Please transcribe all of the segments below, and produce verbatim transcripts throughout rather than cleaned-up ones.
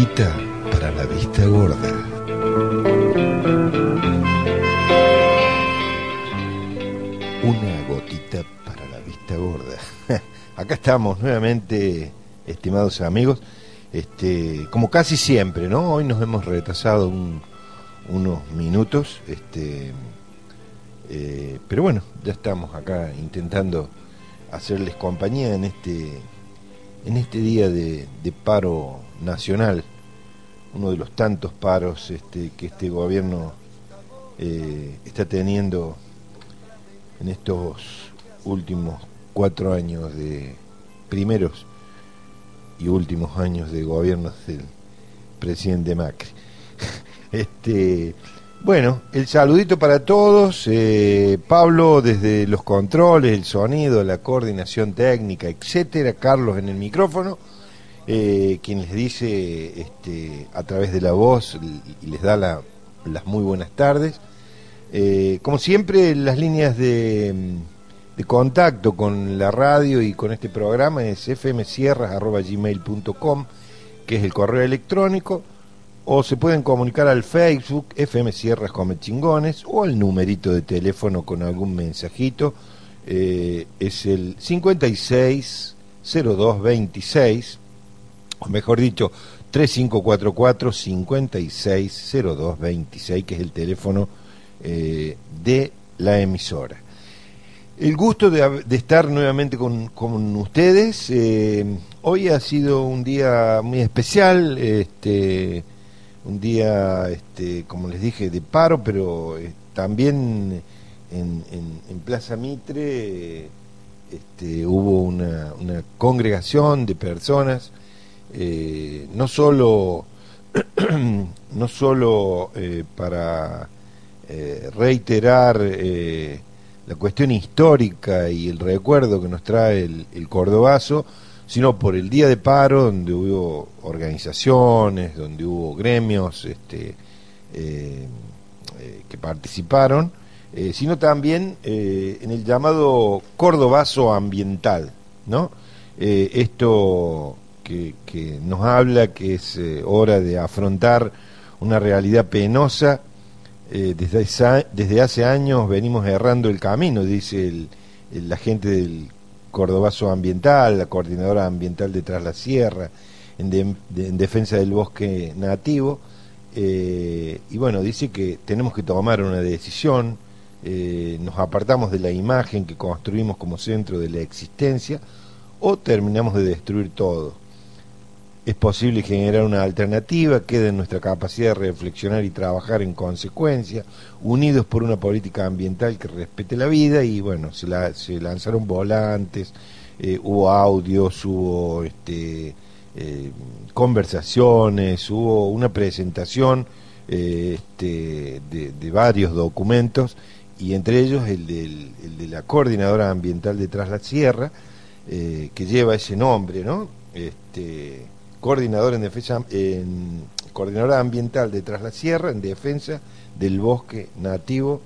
gotita para la vista gorda. Una gotita para la vista gorda. Acá estamos nuevamente, estimados amigos, este, como casi siempre, ¿no? Hoy nos hemos retrasado un, unos minutos, este, eh, pero bueno, ya estamos acá intentando hacerles compañía en este, en este día de, de paro nacional, uno de los tantos paros este, que este gobierno eh, está teniendo en estos últimos cuatro años de primeros y últimos años de gobierno del presidente Macri. este, bueno, el saludito para todos, eh, Pablo desde los controles, el sonido, la coordinación técnica, etcétera, Carlos en el micrófono, eh, quien les dice este, a través de la voz y les da la, las muy buenas tardes. Eh, como siempre, las líneas de, de contacto con la radio y con este programa es f m sierras arroba gmail punto com, que es el correo electrónico, o se pueden comunicar al Facebook F M Sierras Come Chingones, o al numerito de teléfono con algún mensajito, eh, es el cincuenta y seis cero dos veintiséis, o mejor dicho, tres cinco cuatro cuatro cincuenta y seis cero dos veintiséis, que es el teléfono Eh, de la emisora. El gusto de, de estar nuevamente con, con ustedes. Eh, hoy ha sido un día muy especial, este, un día, este, como les dije, de paro, pero eh, también en, en, en Plaza Mitre eh, este, hubo una, una congregación de personas, eh, no solo, no solo eh, para Eh, reiterar eh, la cuestión histórica y el recuerdo que nos trae el, el cordobazo, sino por el día de paro, donde hubo organizaciones, donde hubo gremios este, eh, eh, que participaron, eh, sino también eh, en el llamado cordobazo ambiental, ¿no? Eh, esto que, que nos habla que es eh, hora de afrontar una realidad penosa. Eh, desde, esa, desde hace años venimos errando el camino, dice el, el, la gente del Cordobazo Ambiental, la coordinadora ambiental de Tras la Sierra, en, de, de, en defensa del bosque nativo, eh, y bueno, dice que tenemos que tomar una decisión, eh, nos apartamos de la imagen que construimos como centro de la existencia, o terminamos de destruir todo. Es posible generar una alternativa, queda en nuestra capacidad de reflexionar y trabajar en consecuencia, unidos por una política ambiental que respete la vida. Y bueno, se, la, se lanzaron volantes, eh, hubo audios, hubo este, eh, conversaciones, hubo una presentación eh, este, de, de varios documentos, y entre ellos el, del, el de la Coordinadora Ambiental de Tras la Sierra, eh, que lleva ese nombre, ¿no? Este, Coordinador en defensa, en, coordinadora ambiental de Tras la Sierra en defensa del bosque nativo,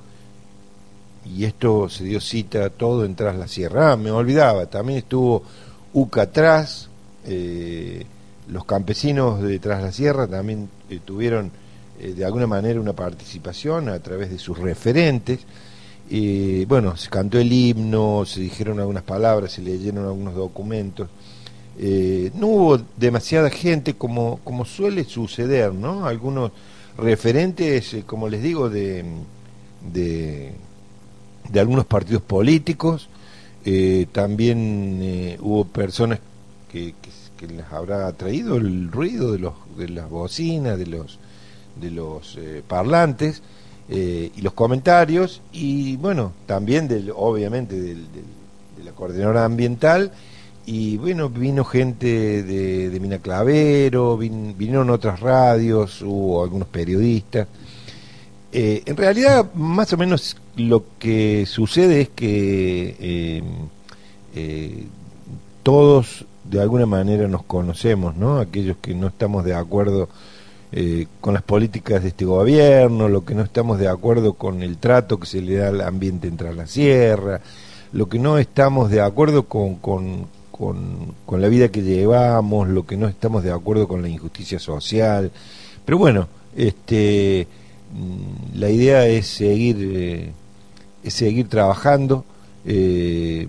y esto se dio cita todo en Tras la Sierra. Ah, me olvidaba, también estuvo U C A atrás, eh, los campesinos de Tras la Sierra también eh, tuvieron eh, de alguna manera una participación a través de sus referentes. Eh, bueno, se cantó el himno, se dijeron algunas palabras, se leyeron algunos documentos. Eh, no hubo demasiada gente como, como suele suceder, ¿no? Algunos referentes, eh, como les digo, de, de, de algunos partidos políticos, eh, también eh, hubo personas que, que, que les habrá traído el ruido de, los, de las bocinas, de los, de los eh, parlantes, eh, y los comentarios, y bueno, también del, obviamente del, del, de la coordinadora ambiental. Y bueno, vino gente de, de Mina Clavero, vin, vinieron otras radios, hubo algunos periodistas. Eh, en realidad, más o menos lo que sucede es que eh, eh, todos de alguna manera nos conocemos, ¿no? Aquellos que no estamos de acuerdo eh, con las políticas de este gobierno, lo que no estamos de acuerdo con el trato que se le da al ambiente en Tras la Sierra, lo que no estamos de acuerdo con... con con, con la vida que llevamos, lo que no estamos de acuerdo con la injusticia social. Pero bueno, este, la idea es seguir, eh, es seguir trabajando, eh,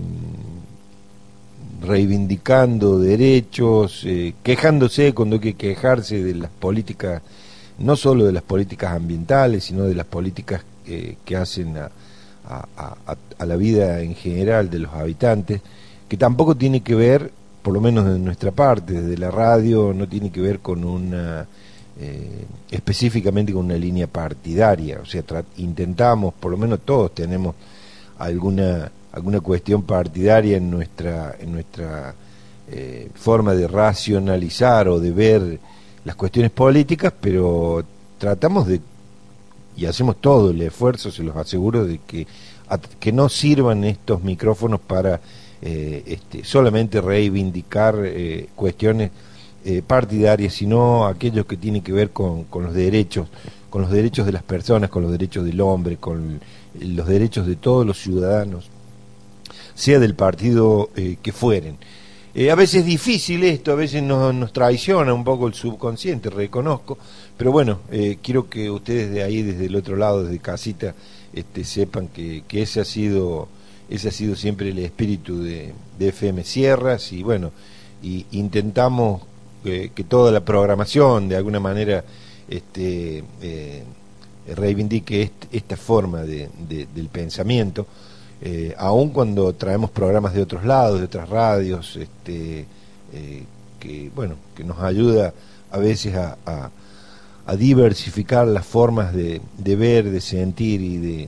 reivindicando derechos, eh, quejándose cuando hay que quejarse de las políticas, no solo de las políticas ambientales, sino de las políticas eh, que hacen a, a, a, a la vida en general de los habitantes, que tampoco tiene que ver, por lo menos de nuestra parte, desde la radio, no tiene que ver con una, eh, específicamente con una línea partidaria. O sea, intentamos, por lo menos todos tenemos alguna alguna cuestión partidaria en nuestra en nuestra eh, forma de racionalizar o de ver las cuestiones políticas, pero tratamos de, y hacemos todo el esfuerzo, se los aseguro, de que a, que no sirvan estos micrófonos para eh, este, solamente reivindicar eh, cuestiones eh, partidarias, sino aquellos que tienen que ver con, con los derechos, con los derechos de las personas, con los derechos del hombre, con los derechos de todos los ciudadanos, sea del partido eh, que fueren. Eh, a veces es difícil esto, a veces nos, nos traiciona un poco el subconsciente, reconozco, pero bueno, eh, quiero que ustedes de ahí, desde el otro lado, desde casita, este, sepan que, que ese ha sido ese ha sido siempre el espíritu de, de F M Sierras, y bueno, y intentamos eh, que toda la programación de alguna manera este, eh, reivindique est, esta forma de, de, del pensamiento. Eh, aun cuando traemos programas de otros lados, de otras radios, este, eh, que bueno, que nos ayuda a veces a, a, a diversificar las formas de, de ver, de sentir y de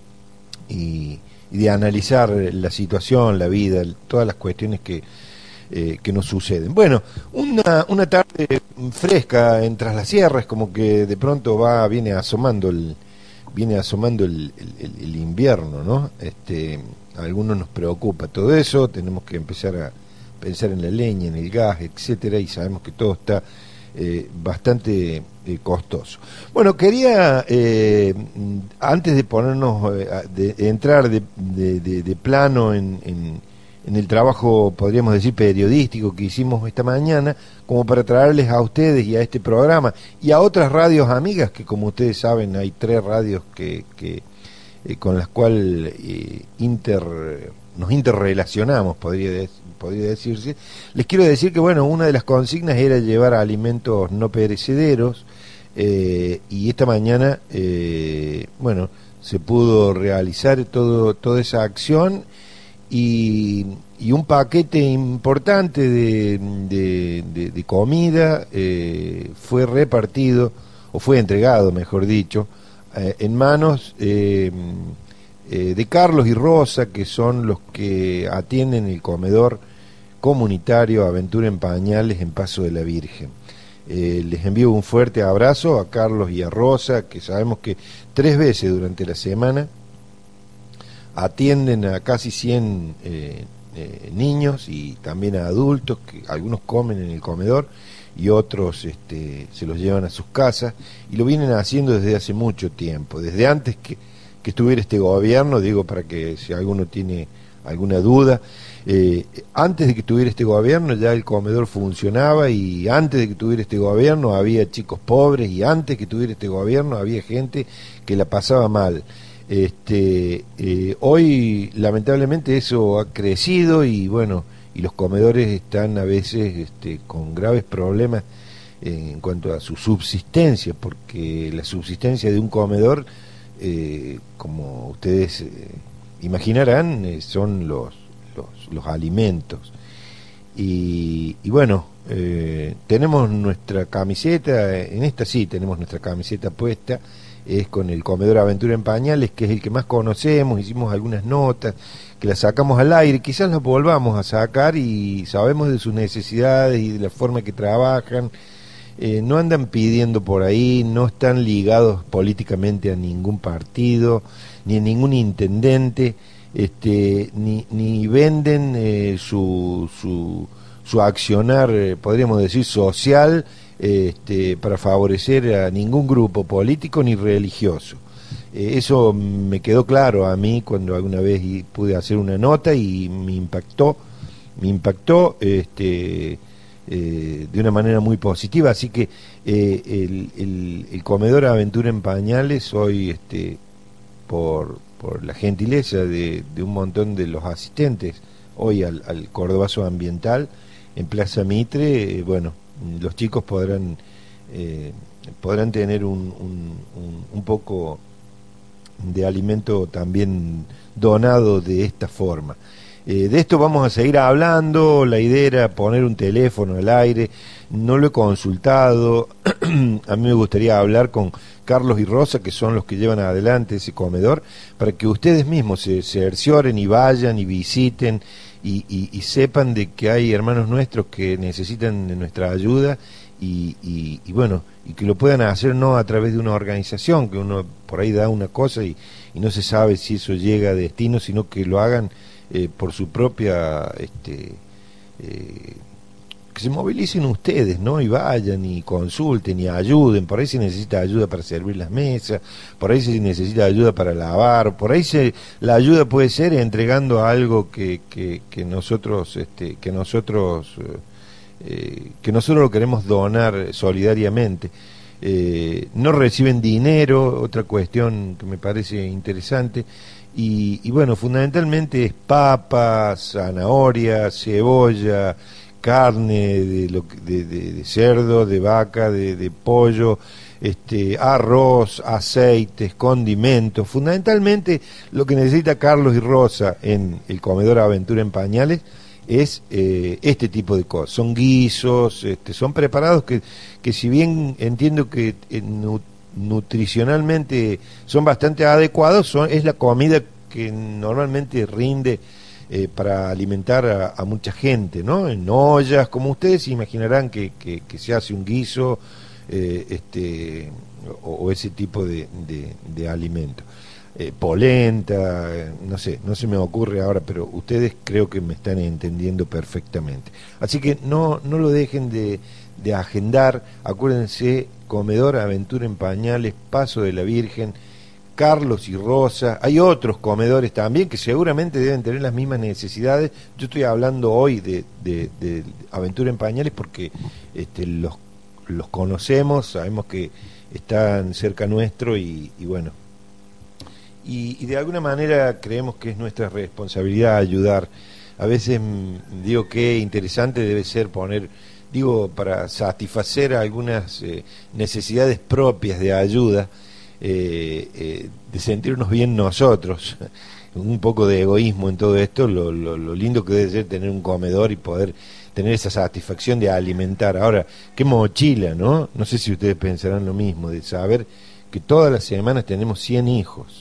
y, y de analizar la situación, la vida, todas las cuestiones que eh, que nos suceden. Bueno, una, una tarde fresca en Tras las Sierras, como que de pronto va viene asomando el viene asomando el, el, el invierno, ¿no? Este, a algunos nos preocupa todo eso, tenemos que empezar a pensar en la leña, en el gas, etcétera, y sabemos que todo está eh, bastante eh, costoso. Bueno, quería, eh, antes de ponernos, eh, de, de entrar de, de, de, de plano en, en en el trabajo, podríamos decir, periodístico que hicimos esta mañana, como para traerles a ustedes y a este programa y a otras radios amigas, que como ustedes saben hay tres radios que, que eh, con las cuales eh, inter, nos interrelacionamos, podría, de, podría decirse. Les quiero decir que, bueno, una de las consignas era llevar alimentos no perecederos, eh, y esta mañana, eh, bueno, se pudo realizar todo, toda esa acción. Y, y un paquete importante de, de, de, de comida eh, fue repartido, o fue entregado, mejor dicho, eh, en manos eh, eh, de Carlos y Rosa, que son los que atienden el comedor comunitario Aventura en Pañales en Paso de la Virgen. Eh, les envío un fuerte abrazo a Carlos y a Rosa, que sabemos que tres veces durante la semana atienden a casi cien eh, eh, niños y también a adultos, que algunos comen en el comedor y otros este, se los llevan a sus casas, y lo vienen haciendo desde hace mucho tiempo, desde antes que, que estuviera este gobierno, digo para que si alguno tiene alguna duda, eh, antes de que estuviera este gobierno ya el comedor funcionaba, y antes de que tuviera este gobierno había chicos pobres, y antes de que tuviera este gobierno había gente que la pasaba mal. Este, eh, hoy lamentablemente eso ha crecido, y bueno, y los comedores están a veces este, con graves problemas eh, en cuanto a su subsistencia, porque la subsistencia de un comedor, eh, como ustedes eh, imaginarán, eh, son los, los, los alimentos. Y, y bueno, eh, tenemos nuestra camiseta, en esta sí tenemos nuestra camiseta puesta, es con el comedor Aventura en Pañales, que es el que más conocemos, hicimos algunas notas, que las sacamos al aire, quizás las volvamos a sacar, y sabemos de sus necesidades y de la forma que trabajan, eh, no andan pidiendo por ahí, no están ligados políticamente a ningún partido, ni a ningún intendente, este, ni, ni venden eh, su, su, su accionar, eh, podríamos decir, social, Este, para favorecer a ningún grupo político ni religioso. Eh, eso me quedó claro a mí cuando alguna vez pude hacer una nota, y me impactó me impactó este, eh, de una manera muy positiva, así que eh, el, el, el comedor Aventura en Pañales hoy, este, por, por la gentileza de, de un montón de los asistentes hoy al, al Cordobazo Ambiental en Plaza Mitre, eh, bueno, los chicos podrán eh, podrán tener un, un, un, un poco de alimento también donado de esta forma. Eh, de esto vamos a seguir hablando, la idea era poner un teléfono al aire, no lo he consultado, a mí me gustaría hablar con Carlos y Rosa, que son los que llevan adelante ese comedor, para que ustedes mismos se cercioren y vayan y visiten y, y, y sepan de que hay hermanos nuestros que necesitan de nuestra ayuda y, y, y bueno, y que lo puedan hacer no a través de una organización, que uno por ahí da una cosa y, y no se sabe si eso llega a destino, sino que lo hagan eh, por su propia, este, eh, que se movilicen ustedes, ¿no? Y vayan y consulten y ayuden. Por ahí se necesita ayuda para servir las mesas, por ahí se necesita ayuda para lavar, por ahí se, la ayuda puede ser entregando algo que, que, que nosotros, este, que nosotros eh, Eh, que nosotros lo queremos donar solidariamente. Eh, no reciben dinero, otra cuestión que me parece interesante, y, y bueno, fundamentalmente es papas, zanahoria, cebolla, carne de, lo, de, de, de cerdo, de vaca, de, de pollo, este, arroz, aceites, condimentos, fundamentalmente lo que necesita Carlos y Rosa en el comedor Aventura en Pañales es eh, este tipo de cosas, son guisos, este, son preparados que, que si bien entiendo que eh, nu, nutricionalmente son bastante adecuados, son, es la comida que normalmente rinde eh, para alimentar a, a mucha gente, ¿no? En ollas, como ustedes se imaginarán que, que, que se hace un guiso eh, este, o, o ese tipo de, de, de alimento. Eh, polenta, eh, no sé, no se me ocurre ahora, pero ustedes creo que me están entendiendo perfectamente. Así que no, no lo dejen de, de agendar, acuérdense, Comedor Aventura en Pañales, Paso de la Virgen, Carlos y Rosa, hay otros comedores también que seguramente deben tener las mismas necesidades. Yo estoy hablando hoy de, de, de Aventura en Pañales porque este, los, los conocemos, sabemos que están cerca nuestro y, y bueno, Y, y de alguna manera creemos que es nuestra responsabilidad ayudar. A veces mmm, digo que interesante debe ser poner, digo, para satisfacer algunas eh, necesidades propias de ayuda, eh, eh, de sentirnos bien nosotros, un poco de egoísmo en todo esto, lo, lo, lo lindo que debe ser tener un comedor y poder tener esa satisfacción de alimentar. Ahora, qué mochila, ¿no? No sé si ustedes pensarán lo mismo, de saber que todas las semanas tenemos cien hijos.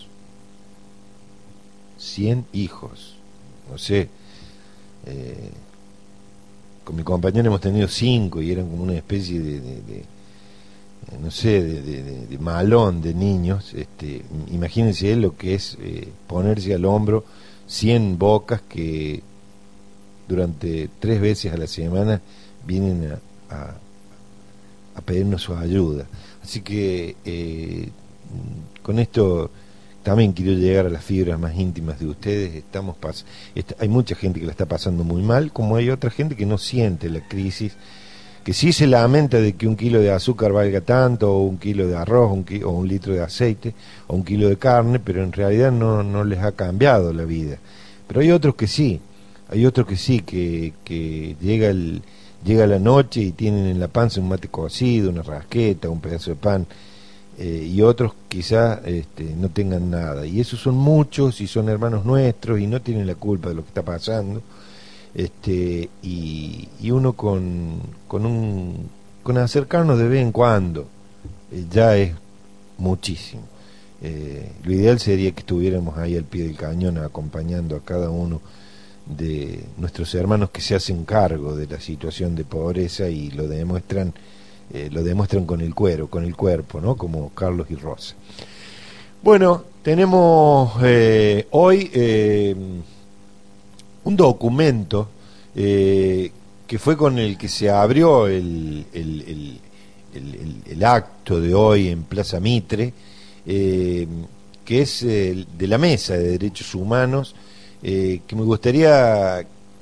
cien hijos, no sé, eh, con mi compañero hemos tenido cinco y eran como una especie de, de, de no sé, de, de, de, de malón de niños. Este, imagínense lo que es eh, ponerse al hombro cien bocas que durante tres veces a la semana vienen a, a, a pedirnos su ayuda. Así que eh, con esto también quiero llegar a las fibras más íntimas de ustedes. Estamos pas est hay mucha gente que la está pasando muy mal, como hay otra gente que no siente la crisis, que sí se lamenta de que un kilo de azúcar valga tanto, o un kilo de arroz, un ki o un litro de aceite, o un kilo de carne, pero en realidad no, no les ha cambiado la vida. Pero hay otros que sí, hay otros que sí, que, que llega, el, llega la noche y tienen en la panza un mate cocido, una rasqueta, un pedazo de pan, Eh, y otros quizás este, no tengan nada, y esos son muchos y son hermanos nuestros y no tienen la culpa de lo que está pasando, este, y, y uno con, con un con acercarnos de vez en cuando eh, ya es muchísimo. Eh, lo ideal sería que estuviéramos ahí al pie del cañón acompañando a cada uno de nuestros hermanos que se hacen cargo de la situación de pobreza y lo demuestran Eh, lo demuestran con el cuero, con el cuerpo, ¿no? Como Carlos y Rosa. Bueno, tenemos eh, hoy eh, un documento eh, que fue con el que se abrió el, el, el, el, el, el acto de hoy en Plaza Mitre, eh, que es eh, de la Mesa de Derechos Humanos, eh, que me gustaría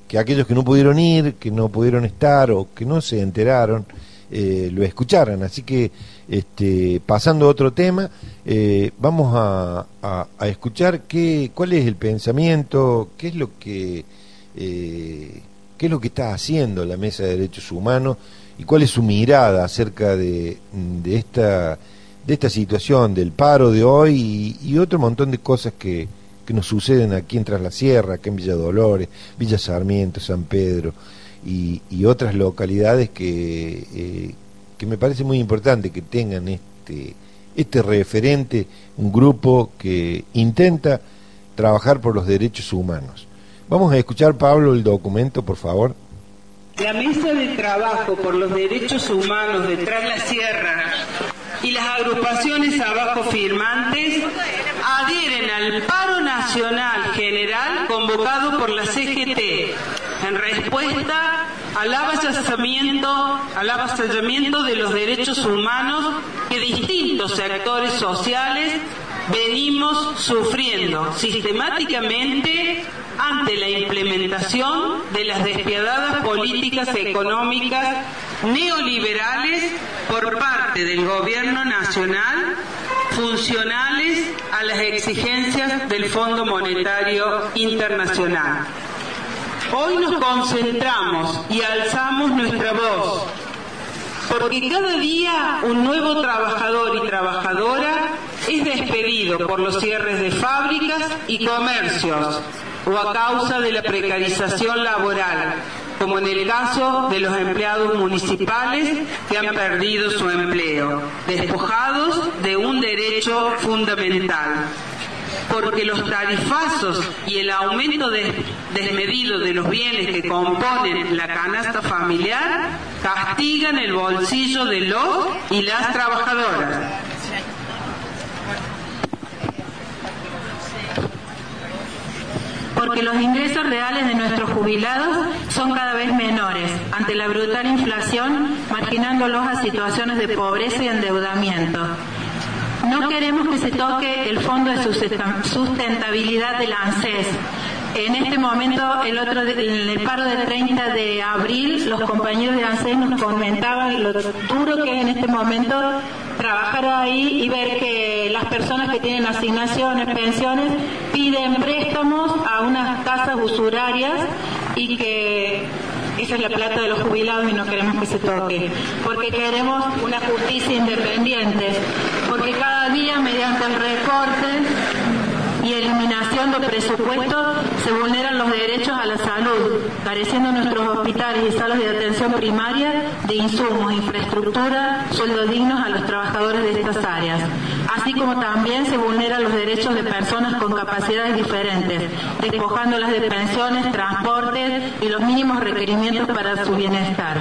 que aquellos que no pudieron ir, que no pudieron estar o que no se enteraron, eh, lo escucharan. Así que, este, pasando a otro tema, eh, vamos a, a, a escuchar qué, cuál es el pensamiento, qué es lo que eh, qué es lo que está haciendo la Mesa de Derechos Humanos y cuál es su mirada acerca de, de esta de esta situación del paro de hoy y, y otro montón de cosas que, que nos suceden aquí en Tras la Sierra, aquí en Villa Dolores, Villa Sarmiento, San Pedro y, y otras localidades que, eh, que me parece muy importante que tengan este, este referente, un grupo que intenta trabajar por los derechos humanos. Vamos a escuchar, Pablo, el documento, por favor. La Mesa de Trabajo por los Derechos Humanos de Tras la Sierra y las agrupaciones abajo firmantes adhieren al paro nacional general convocado por la C G T en respuesta al avasallamiento, al avasallamiento de los derechos humanos que distintos sectores sociales venimos sufriendo sistemáticamente ante la implementación de las despiadadas políticas económicas neoliberales por parte del gobierno nacional, funcionales a las exigencias del Fondo Monetario Internacional. Hoy nos concentramos y alzamos nuestra voz, porque cada día un nuevo trabajador y trabajadora es despedido por los cierres de fábricas y comercios o a causa de la precarización laboral, como en el caso de los empleados municipales que han perdido su empleo, despojados de un derecho fundamental. Porque los tarifazos y el aumento de, desmedido de los bienes que componen la canasta familiar castigan el bolsillo de los y las trabajadoras. Porque los ingresos reales de nuestros jubilados son cada vez menores ante la brutal inflación, marginándolos a situaciones de pobreza y endeudamiento. No queremos que se toque el fondo de sustentabilidad del ANSES. En este momento, el otro, en el paro del treinta de abril, los compañeros de ANSES nos comentaban lo duro que es en este momento trabajar ahí y ver que las personas que tienen asignaciones, pensiones, piden préstamos a unas tasas usurarias y que esa es la plata de los jubilados y no queremos que se toque, porque queremos una justicia independiente, porque cada día mediante el recorte y eliminación de presupuestos se vulneran los derechos a la salud, careciendo nuestros hospitales y salas de atención primaria de insumos, infraestructura, sueldos dignos a los trabajadores de estas áreas, así como también se vulneran los derechos de personas con capacidades diferentes, despojándolas de pensiones, transportes y los mínimos requerimientos para su bienestar.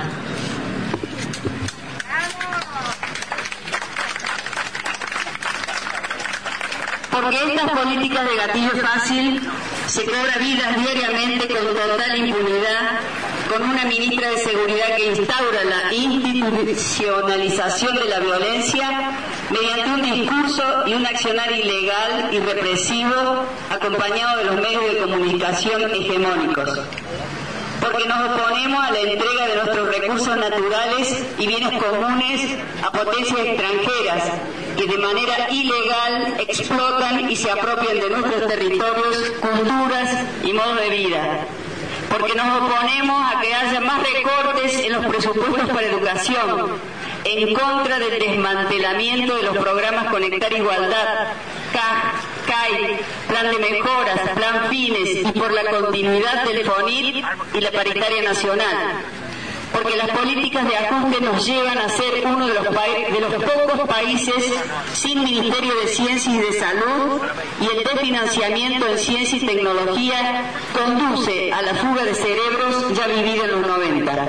Porque estas políticas de gatillo fácil se cobra vidas diariamente con total impunidad, con una ministra de Seguridad que instaura la institucionalización de la violencia mediante un discurso y un accionar ilegal y represivo acompañado de los medios de comunicación hegemónicos. Porque nos oponemos a la entrega de nuestros recursos naturales y bienes comunes a potencias extranjeras que de manera ilegal explotan y se apropian de nuestros territorios, culturas y modos de vida. Porque nos oponemos a que haya más recortes en los presupuestos para educación, en contra del desmantelamiento de los programas Conectar Igualdad, C A I, Plan de Mejoras, Plan Fines y por la continuidad del FONIT y la Paritaria Nacional. Porque las políticas de ajuste nos llevan a ser uno de los, de los pocos países sin Ministerio de Ciencia y de Salud, y el desfinanciamiento en ciencia y tecnología conduce a la fuga de cerebros ya vivida en los noventa.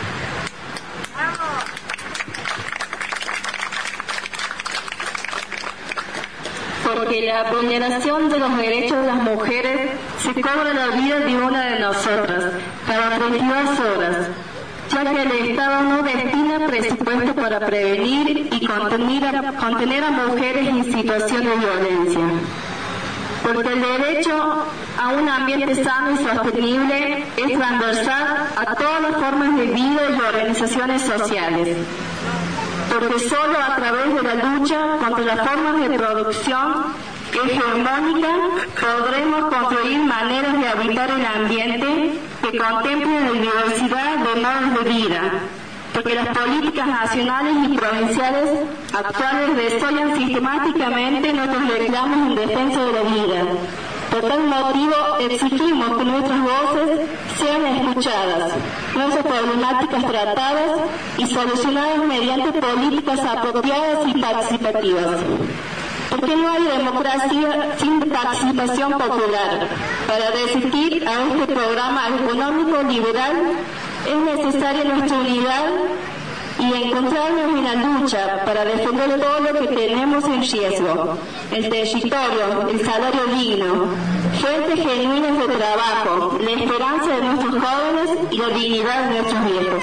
Porque la vulneración de los derechos de las mujeres se cobra la vida de una de nosotras cada treinta y dos horas, ya que el Estado no destina presupuesto para prevenir y contener a, contener a mujeres en situación de violencia. porque el derecho a un ambiente sano y sostenible es transversal a todas las formas de vida y organizaciones sociales, porque solo a través de la lucha contra las formas de producción hegemónicas podremos construir maneras de habitar el ambiente que contemplen la diversidad de modos de vida, porque las políticas nacionales y provinciales actuales desoyan sistemáticamente nuestros reclamos en defensa de la vida. Por tal motivo exigimos que nuestras voces sean escuchadas, nuestras problemáticas tratadas y solucionadas mediante políticas apropiadas y participativas. Porque no hay democracia sin participación popular. Para resistir a este programa económico liberal es necesaria nuestra unidad y encontrarnos en la lucha para defender todo lo que tenemos en riesgo: el territorio, el salario digno, fuentes genuinas de trabajo, la esperanza de nuestros jóvenes y la dignidad de nuestros viejos.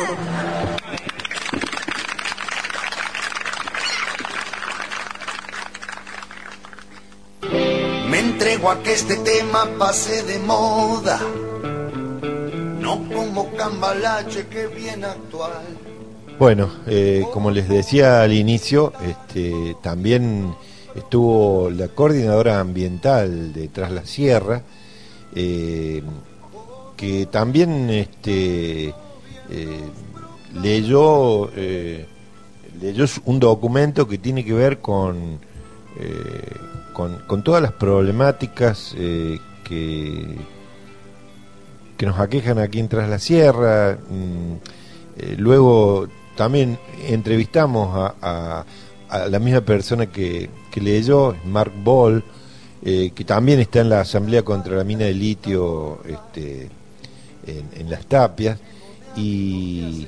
Me entrego a que este tema pase de moda, no como Cambalache que viene actual. Bueno, eh, como les decía al inicio, este, también estuvo la coordinadora ambiental de Tras la Sierra, eh, que también este, eh, leyó, eh, leyó un documento que tiene que ver con... Eh, Con, con todas las problemáticas eh, que, que nos aquejan aquí en Tras la Sierra. Mm, eh, luego también entrevistamos a, a, a la misma persona que, que leyó, Mark Ball, eh, que también está en la Asamblea contra la Mina de Litio este, en, en Las Tapias. Y,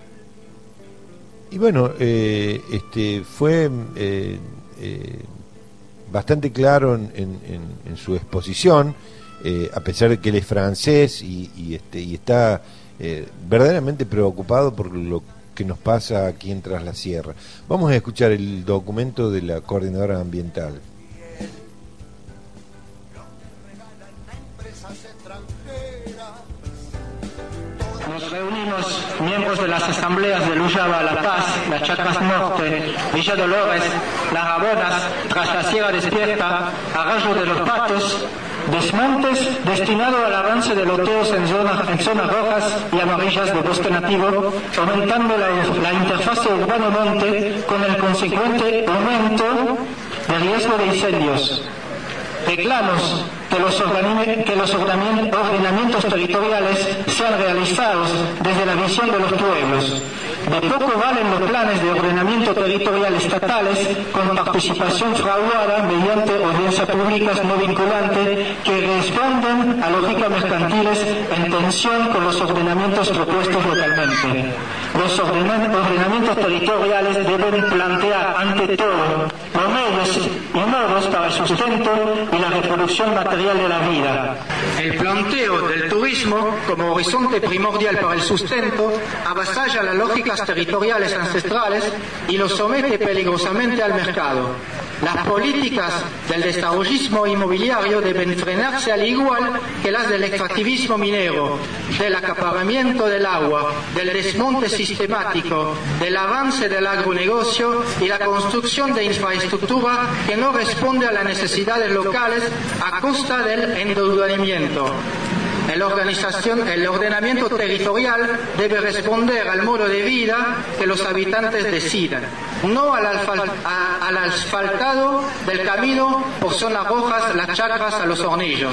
y bueno, eh, este fue... Eh, eh, bastante claro en, en, en su exposición, eh, a pesar de que él es francés y, y, este, y está eh, verdaderamente preocupado por lo que nos pasa aquí en Tras la Sierra. Vamos a escuchar el documento de la coordinadora ambiental. Nos reunimos miembros de las asambleas de Lujaba, La Paz, Las Chacras Norte, Villa Dolores, Las Rabonas, Tras la Sierra Despierta, Arroyo de los Patos, desmontes destinados al avance de loteos en zonas, en zonas rojas y amarillas de bosque nativo, aumentando la, la interfase urbano-monte con el consecuente aumento de riesgo de incendios. Reclamos que los, que los ordenamientos territoriales sean realizados desde la visión de los pueblos. De poco valen los planes de ordenamiento territorial estatales con participación fraudada mediante audiencias públicas no vinculantes que responden a lógicas mercantiles en tensión con los ordenamientos propuestos localmente. Los ordenamientos territoriales deben plantear ante todo los medios y modos para el sustento y la reproducción material de la vida. El planteo del turismo como horizonte primordial para el sustento avasalla las lógicas territoriales ancestrales y los somete peligrosamente al mercado. Las políticas del desarrollismo inmobiliario deben frenarse al igual que las del extractivismo minero, del acaparamiento del agua, del desmonte sistemático, del avance del agronegocio y la construcción de infraestructura que no responde a las necesidades locales a costa del endeudamiento. El, organización, el ordenamiento territorial debe responder al modo de vida que los habitantes decidan, no al, alfal, a, al asfaltado del camino por zonas rojas, las chacras a los hornillos.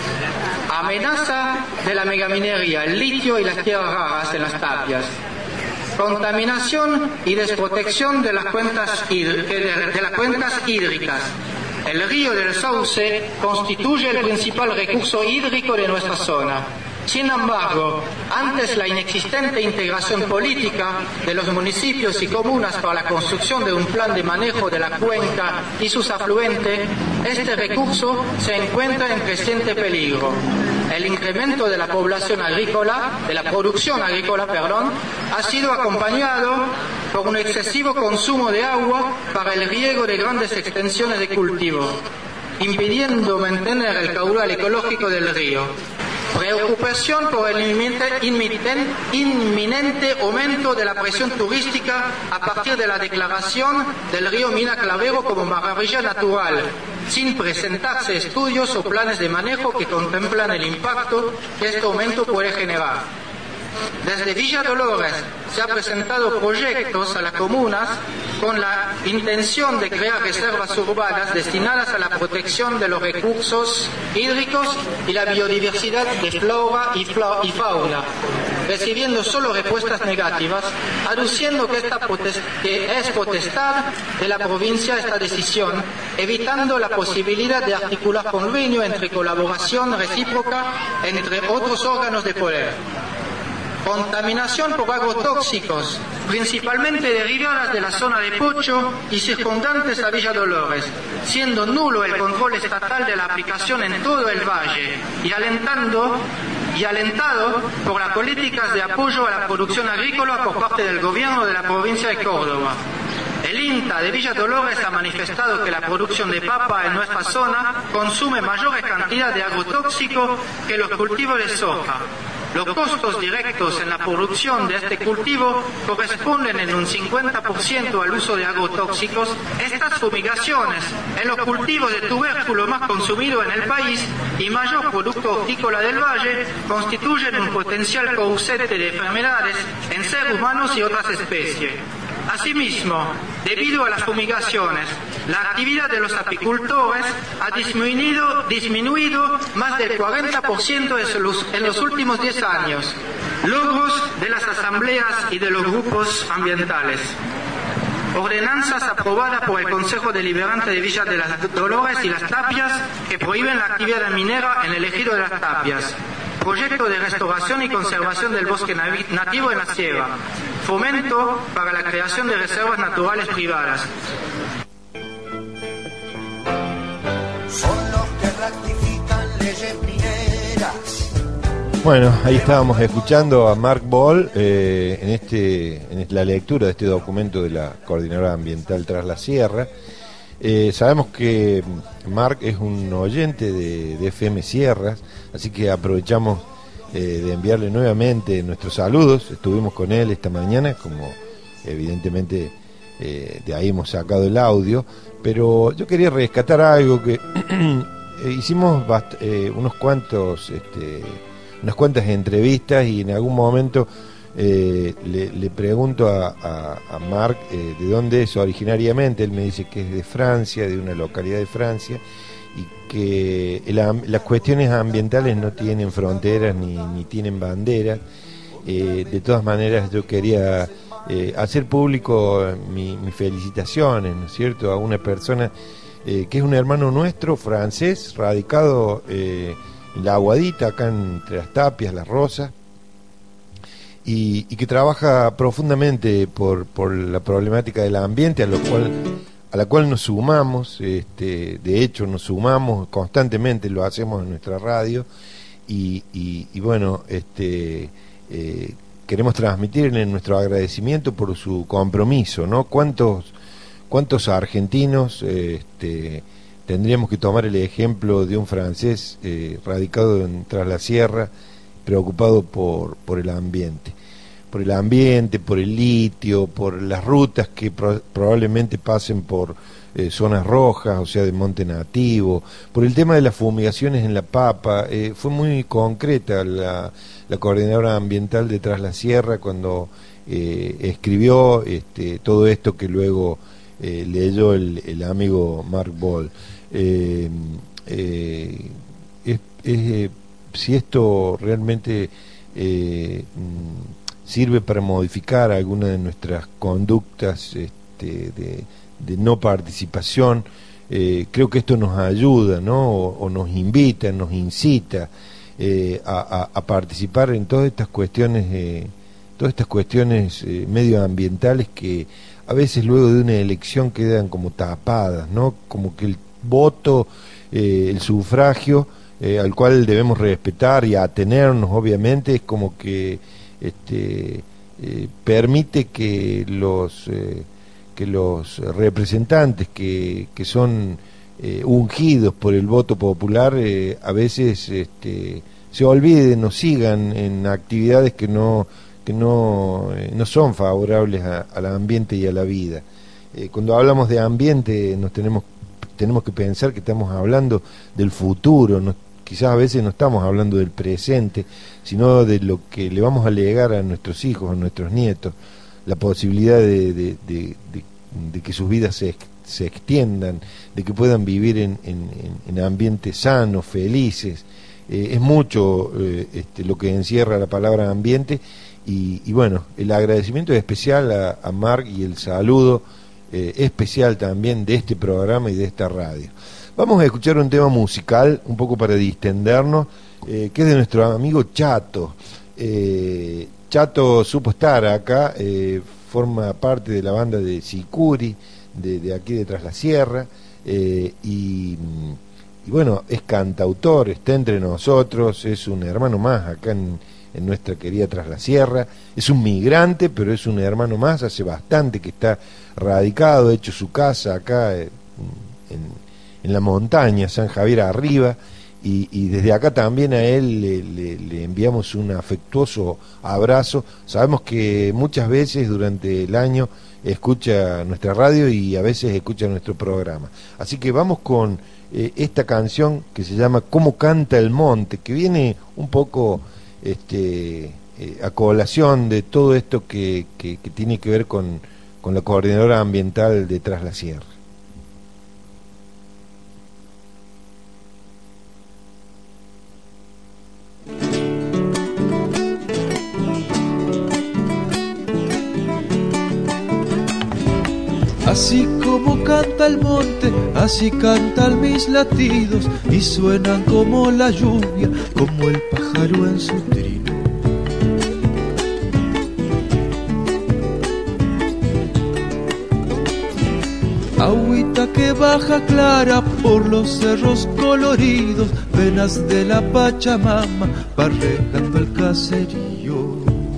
Amenaza de la megaminería, el litio y las tierras raras en las tapias. Contaminación y desprotección de las cuencas, de, de las cuencas hídricas. El río del Sauce constituye el principal recurso hídrico de nuestra zona. Sin embargo, antes la inexistente integración política de los municipios y comunas para la construcción de un plan de manejo de la cuenca y sus afluentes, este recurso se encuentra en creciente peligro. El incremento de la población agrícola, de la producción agrícola, perdón, ha sido acompañado por un excesivo consumo de agua para el riego de grandes extensiones de cultivo. impidiendo mantener el caudal ecológico del río. Preocupación por el inminente, inminente aumento de la presión turística a partir de la declaración del río Mina Clavero como maravilla natural, sin presentarse estudios o planes de manejo que contemplan el impacto que este aumento puede generar. Desde Villa Dolores se han presentado proyectos a las comunas con la intención de crear reservas urbanas destinadas a la protección de los recursos hídricos y la biodiversidad de flora y, y fauna, recibiendo solo respuestas negativas, aduciendo que, esta potest que es potestad de la provincia esta decisión, evitando la posibilidad de articular convenio entre colaboración recíproca entre otros órganos de poder. Contaminación por agrotóxicos, principalmente derivadas de la zona de Pocho y circundantes a Villa Dolores, siendo nulo el control estatal de la aplicación en todo el valle y alentando y alentado por las políticas de apoyo a la producción agrícola por parte del gobierno de la provincia de Córdoba. El INTA de Villa Dolores ha manifestado que la producción de papa en nuestra zona consume mayores cantidades de agrotóxicos que los cultivos de soja. Los costos directos en la producción de este cultivo corresponden en un cincuenta por ciento al uso de agrotóxicos. Estas fumigaciones en los cultivos de tubérculo más consumidos en el país y mayor producto hortícola del valle constituyen un potencial causante de enfermedades en seres humanos y otras especies. Asimismo, debido a las fumigaciones, la actividad de los apicultores ha disminuido, disminuido más del cuarenta por ciento en los últimos diez años, logros de las asambleas y de los grupos ambientales. Ordenanzas aprobadas por el Consejo Deliberante de Villa de las Dolores y Las Tapias que prohíben la actividad minera en el ejido de Las Tapias. Proyecto de restauración y conservación del bosque nativo en la sierra. Fomento para la creación de reservas naturales privadas. Son los que ratifican leyes mineras. Bueno, ahí estábamos escuchando a Mark Boll eh, en, este, en la lectura de este documento de la Coordinadora Ambiental Tras la Sierra. Eh, sabemos que Mark es un oyente de, de F M Sierras, así que aprovechamos eh, de enviarle nuevamente nuestros saludos. Estuvimos con él esta mañana, como evidentemente eh, de ahí hemos sacado el audio, pero yo quería rescatar algo que hicimos bast eh, unos cuantos, este, unas cuantas entrevistas y en algún momento Eh, le, le pregunto a, a, a Mark eh, de dónde es originariamente. Él me dice que es de Francia, de una localidad de Francia, y que la, las cuestiones ambientales no tienen fronteras ni, ni tienen banderas. Eh, de todas maneras, yo quería eh, hacer público mi, mis felicitaciones, ¿no es cierto?, a una persona eh, que es un hermano nuestro, francés, radicado eh, en La Aguadita, acá entre Las Tapias, Las Rosas, Y, y que trabaja profundamente por, por la problemática del ambiente, a lo cual a la cual nos sumamos. Este, de hecho nos sumamos constantemente, lo hacemos en nuestra radio y, y, y bueno, este eh, queremos transmitirle nuestro agradecimiento por su compromiso, ¿no? Cuántos cuántos argentinos este, tendríamos que tomar el ejemplo de un francés eh, radicado en Tras la Sierra, preocupado por, por el ambiente, por el ambiente, por el litio, por las rutas que pro, probablemente pasen por eh, zonas rojas, o sea, de monte nativo, por el tema de las fumigaciones en la papa. Eh, fue muy concreta la, la coordinadora ambiental de Tras la Sierra cuando eh, escribió este, todo esto que luego eh, leyó el, el amigo Mark Boll. Eh, eh, es, es, si esto realmente eh, sirve para modificar alguna de nuestras conductas este, de, de no participación, eh, creo que esto nos ayuda, ¿no? O, o nos invita, nos incita eh, a, a, a participar en todas estas cuestiones, eh, todas estas cuestiones eh, medioambientales que a veces luego de una elección quedan como tapadas, ¿no? Como que el voto, eh, el sufragio, Eh, al cual debemos respetar y atenernos, obviamente, es como que este, eh, permite que los eh, que los representantes que, que son eh, ungidos por el voto popular, eh, a veces este, se olviden o sigan en actividades que no que no, eh, no son favorables a, al ambiente y a la vida. Eh, cuando hablamos de ambiente nos tenemos tenemos que pensar que estamos hablando del futuro, no, quizás a veces no estamos hablando del presente, sino de lo que le vamos a legar a nuestros hijos, a nuestros nietos, la posibilidad de, de, de, de, de que sus vidas se, se extiendan, de que puedan vivir en, en, en ambientes sanos, felices. Eh, es mucho eh, este, lo que encierra la palabra ambiente, y, y bueno, el agradecimiento es especial a, a Marc y el saludo eh, especial también de este programa y de esta radio. Vamos a escuchar un tema musical, un poco para distendernos, eh, que es de nuestro amigo Chato. Eh, Chato supo estar acá, eh, forma parte de la banda de Sicuri, de, de aquí de Tras la Sierra, eh, y, y bueno, es cantautor, está entre nosotros, es un hermano más acá en, en nuestra querida Tras la Sierra, es un migrante, pero es un hermano más, hace bastante que está radicado, ha hecho su casa acá en, en, en la montaña, San Javier arriba, y, y desde acá también a él le, le, le enviamos un afectuoso abrazo. Sabemos que muchas veces durante el año escucha nuestra radio y a veces escucha nuestro programa, así que vamos con eh, esta canción que se llama Cómo canta el monte, que viene un poco este, eh, a colación de todo esto que, que, que tiene que ver con, con la coordinadora ambiental de Tras la Sierra. Así como canta el monte, así cantan mis latidos, y suenan como la lluvia, como el pájaro en su trino. Agüita que baja clara por los cerros coloridos, venas de la Pachamama, va regando el caserío.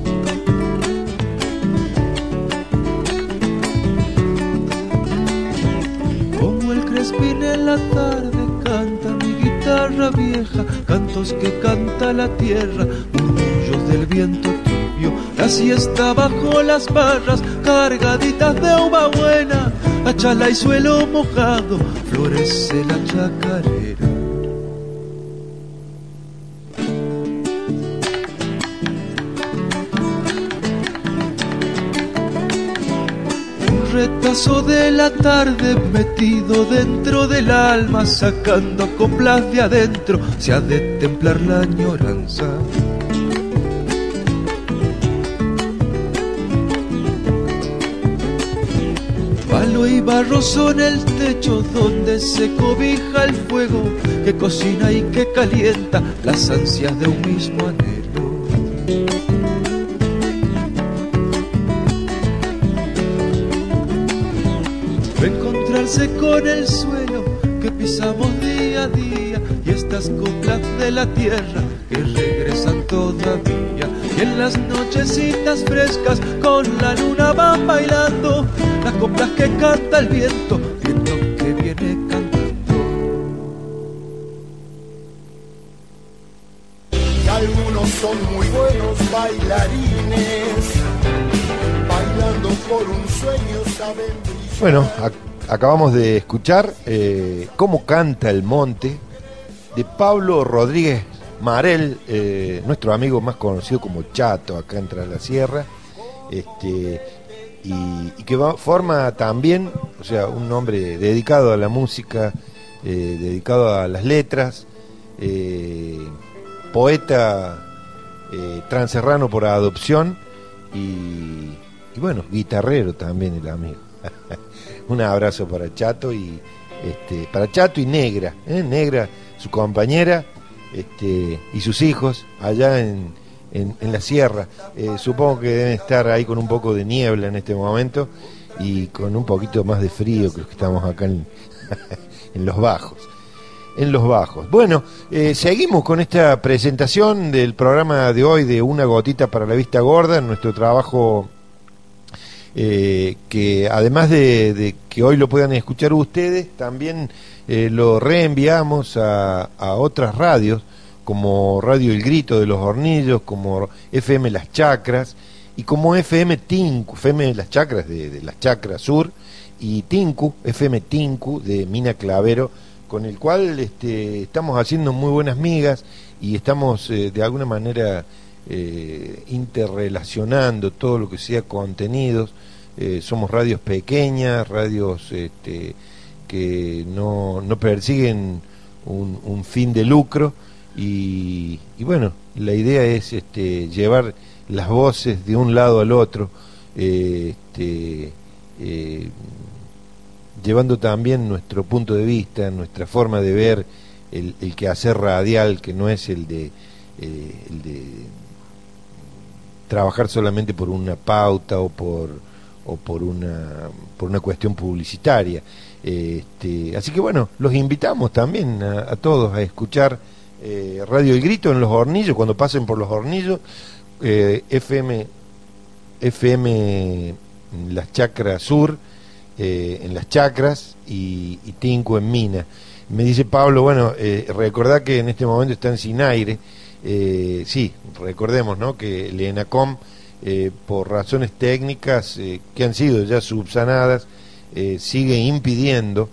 En la tarde canta mi guitarra vieja, cantos que canta la tierra, murmullos del viento tibio, la siesta bajo las barras, cargaditas de uva buena, a chala y suelo mojado, florece la chacarera. Retazo de la tarde metido dentro del alma, sacando coplas de adentro, se ha de templar la añoranza. Palo y barro son el techo donde se cobija el fuego, que cocina y que calienta las ansias de un mismo anhelo. Encontrarse con el suelo que pisamos día a día, y estas coplas de la tierra que regresan todavía, y en las nochecitas frescas con la luna van bailando las coplas que canta el viento, viento que viene cantando. Y algunos son muy buenos bailarines, bailando por un sueño saben brillar. Bueno, acabamos de escuchar eh, Cómo canta el monte, de Pablo Rodríguez Marel, eh, nuestro amigo más conocido como Chato acá en Tras la Sierra, este, y, y que va, forma también, o sea, un hombre dedicado a la música, eh, dedicado a las letras, eh, poeta eh, transerrano por adopción, y, y bueno, guitarrero también el amigo. Un abrazo para Chato y este, para Chato y Negra, ¿eh? Negra, su compañera, este, y sus hijos allá en, en, en la sierra. Eh, supongo que deben estar ahí con un poco de niebla en este momento y con un poquito más de frío que los que estamos acá en, en los bajos. En los bajos. Bueno, eh, seguimos con esta presentación del programa de hoy de Una Gotita para la Vista Gorda, en nuestro trabajo eh, que además de, de que hoy lo puedan escuchar ustedes, también eh, lo reenviamos a, a otras radios, como Radio El Grito de los Hornillos, como F M Las Chacras, y como F M Tinku, F M Las Chacras de, de Las Chacras Sur, y Tinku, F M Tinku de Mina Clavero, con el cual este, estamos haciendo muy buenas migas y estamos eh, de alguna manera eh, interrelacionando todo lo que sea contenidos. Eh, somos radios pequeñas, radios este, que no, no persiguen un, un fin de lucro, y, y bueno, la idea es este, llevar las voces de un lado al otro, eh, este, eh, llevando también nuestro punto de vista, nuestra forma de ver el, el quehacer radial, que no es el de, eh, el de trabajar solamente por una pauta o por o por una por una cuestión publicitaria. Este, así que bueno, los invitamos también a, a todos a escuchar eh, Radio El Grito en Los Hornillos, cuando pasen por Los Hornillos, eh, F M F M Las Chacras Sur, eh, en Las Chacras, y, y Tinku en Mina. Me dice Pablo, bueno, eh, recordá que en este momento están sin aire. Eh, sí, recordemos, ¿no?, que el ENACOM, eh, por razones técnicas eh, que han sido ya subsanadas, eh, sigue impidiendo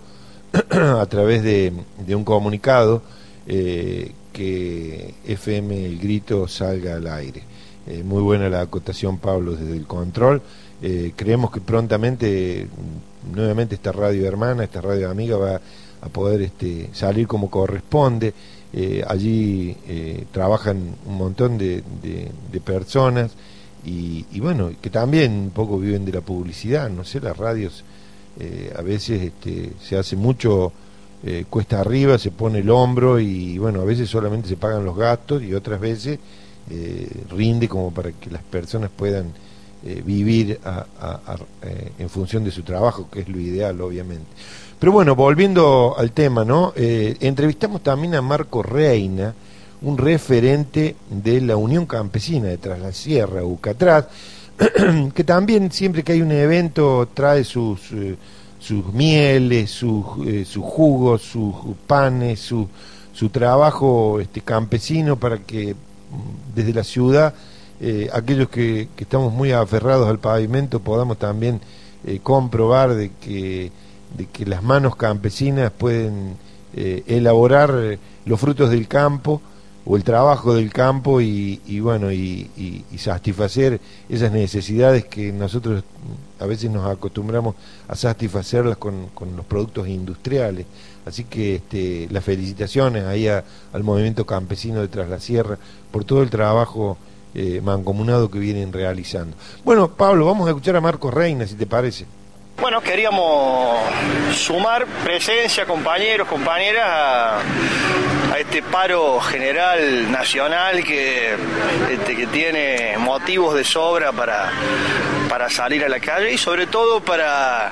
a través de, de un comunicado eh, que F M El Grito salga al aire. Eh, muy buena la acotación, Pablo, desde el control. Eh, creemos que prontamente, nuevamente, esta radio hermana, esta radio amiga va a poder este, salir como corresponde. Eh, allí eh, trabajan un montón de, de, de personas y, y bueno, que también un poco viven de la publicidad. No sé, las radios eh, a veces este, se hace mucho eh, cuesta arriba, se pone el hombro y bueno, a veces solamente se pagan los gastos y otras veces eh, rinde como para que las personas puedan eh, vivir a, a, a, eh, en función de su trabajo, que es lo ideal, obviamente. Pero bueno, volviendo al tema, ¿no? Eh, entrevistamos también a Marco Reina, un referente de la Unión Campesina de Tras la Sierra, Ucatraz, que también siempre que hay un evento trae sus, eh, sus mieles, sus, eh, sus jugos, sus panes, su, su trabajo este, campesino, para que desde la ciudad, eh, aquellos que, que estamos muy aferrados al pavimento, podamos también eh, comprobar de que de que las manos campesinas pueden eh, elaborar eh, los frutos del campo o el trabajo del campo y, y bueno y, y, y satisfacer esas necesidades que nosotros a veces nos acostumbramos a satisfacerlas con, con los productos industriales. Así que este, las felicitaciones ahí a, al movimiento campesino de Tras la Sierra por todo el trabajo eh, mancomunado que vienen realizando. Bueno, Pablo, vamos a escuchar a Marco Reina, si te parece. Bueno, queríamos sumar presencia, compañeros, compañeras, a, a este paro general nacional que, este, que tiene motivos de sobra para, para salir a la calle y sobre todo para,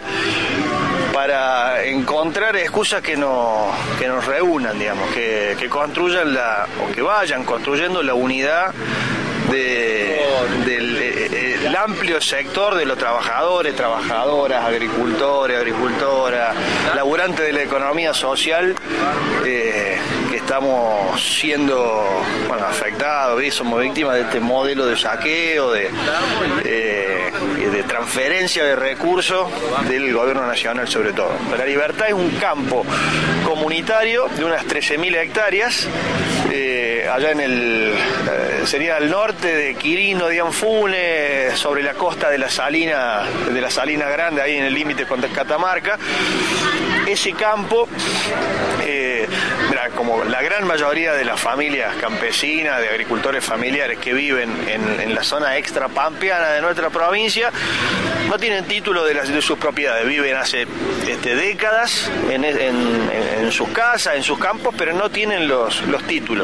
para encontrar excusas que nos, que nos reúnan, digamos, que, que construyan la, o que vayan construyendo la unidad de, del el amplio sector de los trabajadores, trabajadoras, agricultores, agricultoras, laburantes de la economía social, eh, que estamos siendo bueno, afectados, ¿sí? Somos víctimas de este modelo de saqueo, de, eh, de transferencia de recursos del gobierno nacional sobre todo. La Libertad es un campo comunitario de unas trece mil hectáreas, eh, allá en el, eh, sería al norte de Quirino, Dianfune, sobre la costa de la Salina, de la Salina Grande, ahí en el límite con Catamarca. Ese campo, eh, como la gran mayoría de las familias campesinas, de agricultores familiares que viven en, en la zona extrapampeana de nuestra provincia, no tienen título de, las, de sus propiedades, viven hace este, décadas en, en, en, en sus casas, en sus campos, pero no tienen los, los títulos.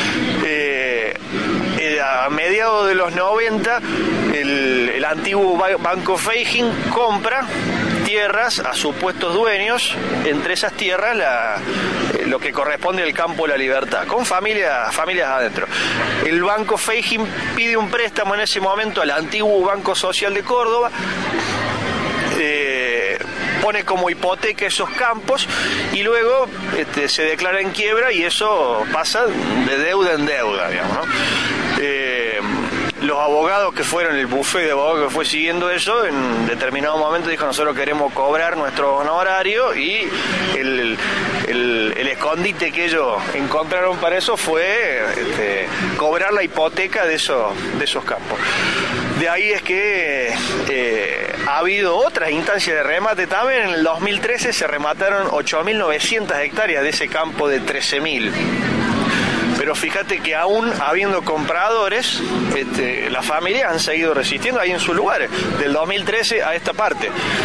Eh, a mediados de los noventa, el, el antiguo Banco Feijin compra tierras a supuestos dueños, entre esas tierras la, lo que corresponde al campo La Libertad, con familias, familias adentro. El Banco Feijin pide un préstamo en ese momento al antiguo Banco Social de Córdoba, pone como hipoteca esos campos y luego este, se declara en quiebra y eso pasa de deuda en deuda, digamos, ¿no? Eh, los abogados que fueron, el buffet de abogados que fue siguiendo eso, en determinado momento dijo: nosotros queremos cobrar nuestro honorario, y el, el, el escondite que ellos encontraron para eso fue este, cobrar la hipoteca de esos, de esos campos. De ahí es que eh, ha habido otras instancias de remate también. En el dos mil trece se remataron ocho mil novecientas hectáreas de ese campo de trece mil. Pero fíjate que aún habiendo compradores, este, las familias han seguido resistiendo ahí en sus lugares, del dos mil trece a esta parte.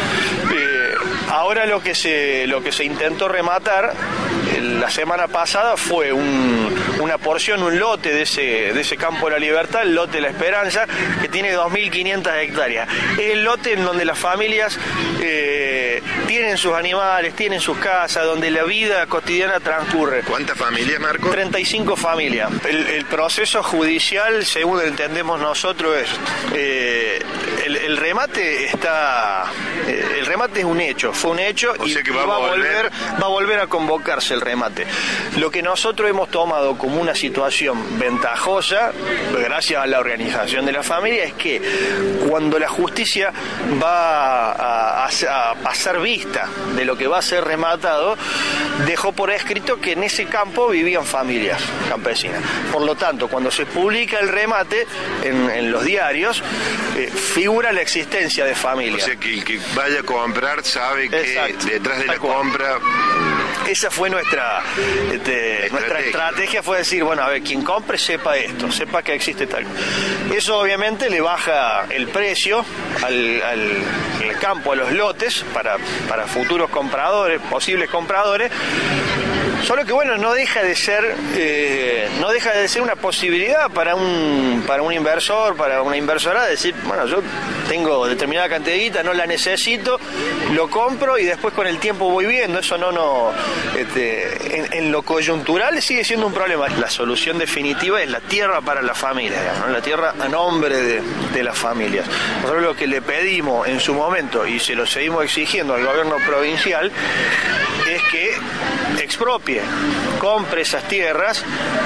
Eh, ahora lo que se lo que se intentó rematar eh, la semana pasada fue un, una porción, un lote de ese, de ese campo de la Libertad, el lote de la Esperanza, que tiene dos mil quinientas hectáreas. Es el lote en donde las familias eh, tienen sus animales, tienen sus casas, donde la vida cotidiana transcurre. ¿Cuántas familias, Marco? treinta y cinco familias. El, el proceso judicial, según entendemos nosotros, es eh, el, el remate está eh, el remate es un hecho, fue un hecho, o y, sea que y va, va a volver... va a volver a convocarse el remate. Lo que nosotros hemos tomado como una situación ventajosa, gracias a la organización de la familia, es que cuando la justicia va a, a, a pasar vista de lo que va a ser rematado, dejó por escrito que en ese campo vivían familias campesinas. Por lo tanto, cuando se publica el remate en, en los diarios, eh, figura la existencia de familias. O sea que el que vaya a comprar sabe que Exacto. detrás de la compra... Esa fue nuestra este, estrategia. nuestra estrategia, fue decir, bueno, a ver, quien compre sepa esto, sepa que existe tal. Eso obviamente le baja el precio al, al, al campo, a los lotes, para, para futuros compradores, posibles compradores. Solo que bueno, no deja de ser eh, no deja de ser una posibilidad para un para un inversor, para una inversora, decir, bueno, yo tengo determinada cantidad de guita, no la necesito, lo compro y después con el tiempo voy viendo. Eso no no este, en, en lo coyuntural sigue siendo un problema. La solución definitiva es la tierra para la familia, digamos, ¿no? La tierra a nombre de, de las familias. Nosotros lo que le pedimos en su momento, y se lo seguimos exigiendo al gobierno provincial, es que expropie, compre esas tierras,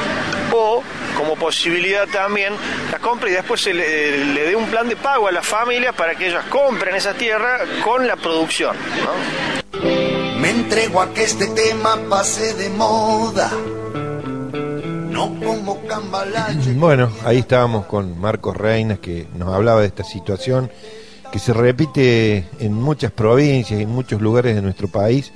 o como posibilidad también las compre y después se le, le dé un plan de pago a las familias para que ellas compren esa tierra con la producción, ¿no? Me entrego a que este tema pase de moda, no como cambalache. Bueno, ahí estábamos con Marcos Reinas, que nos hablaba de esta situación que se repite en muchas provincias y en muchos lugares de nuestro país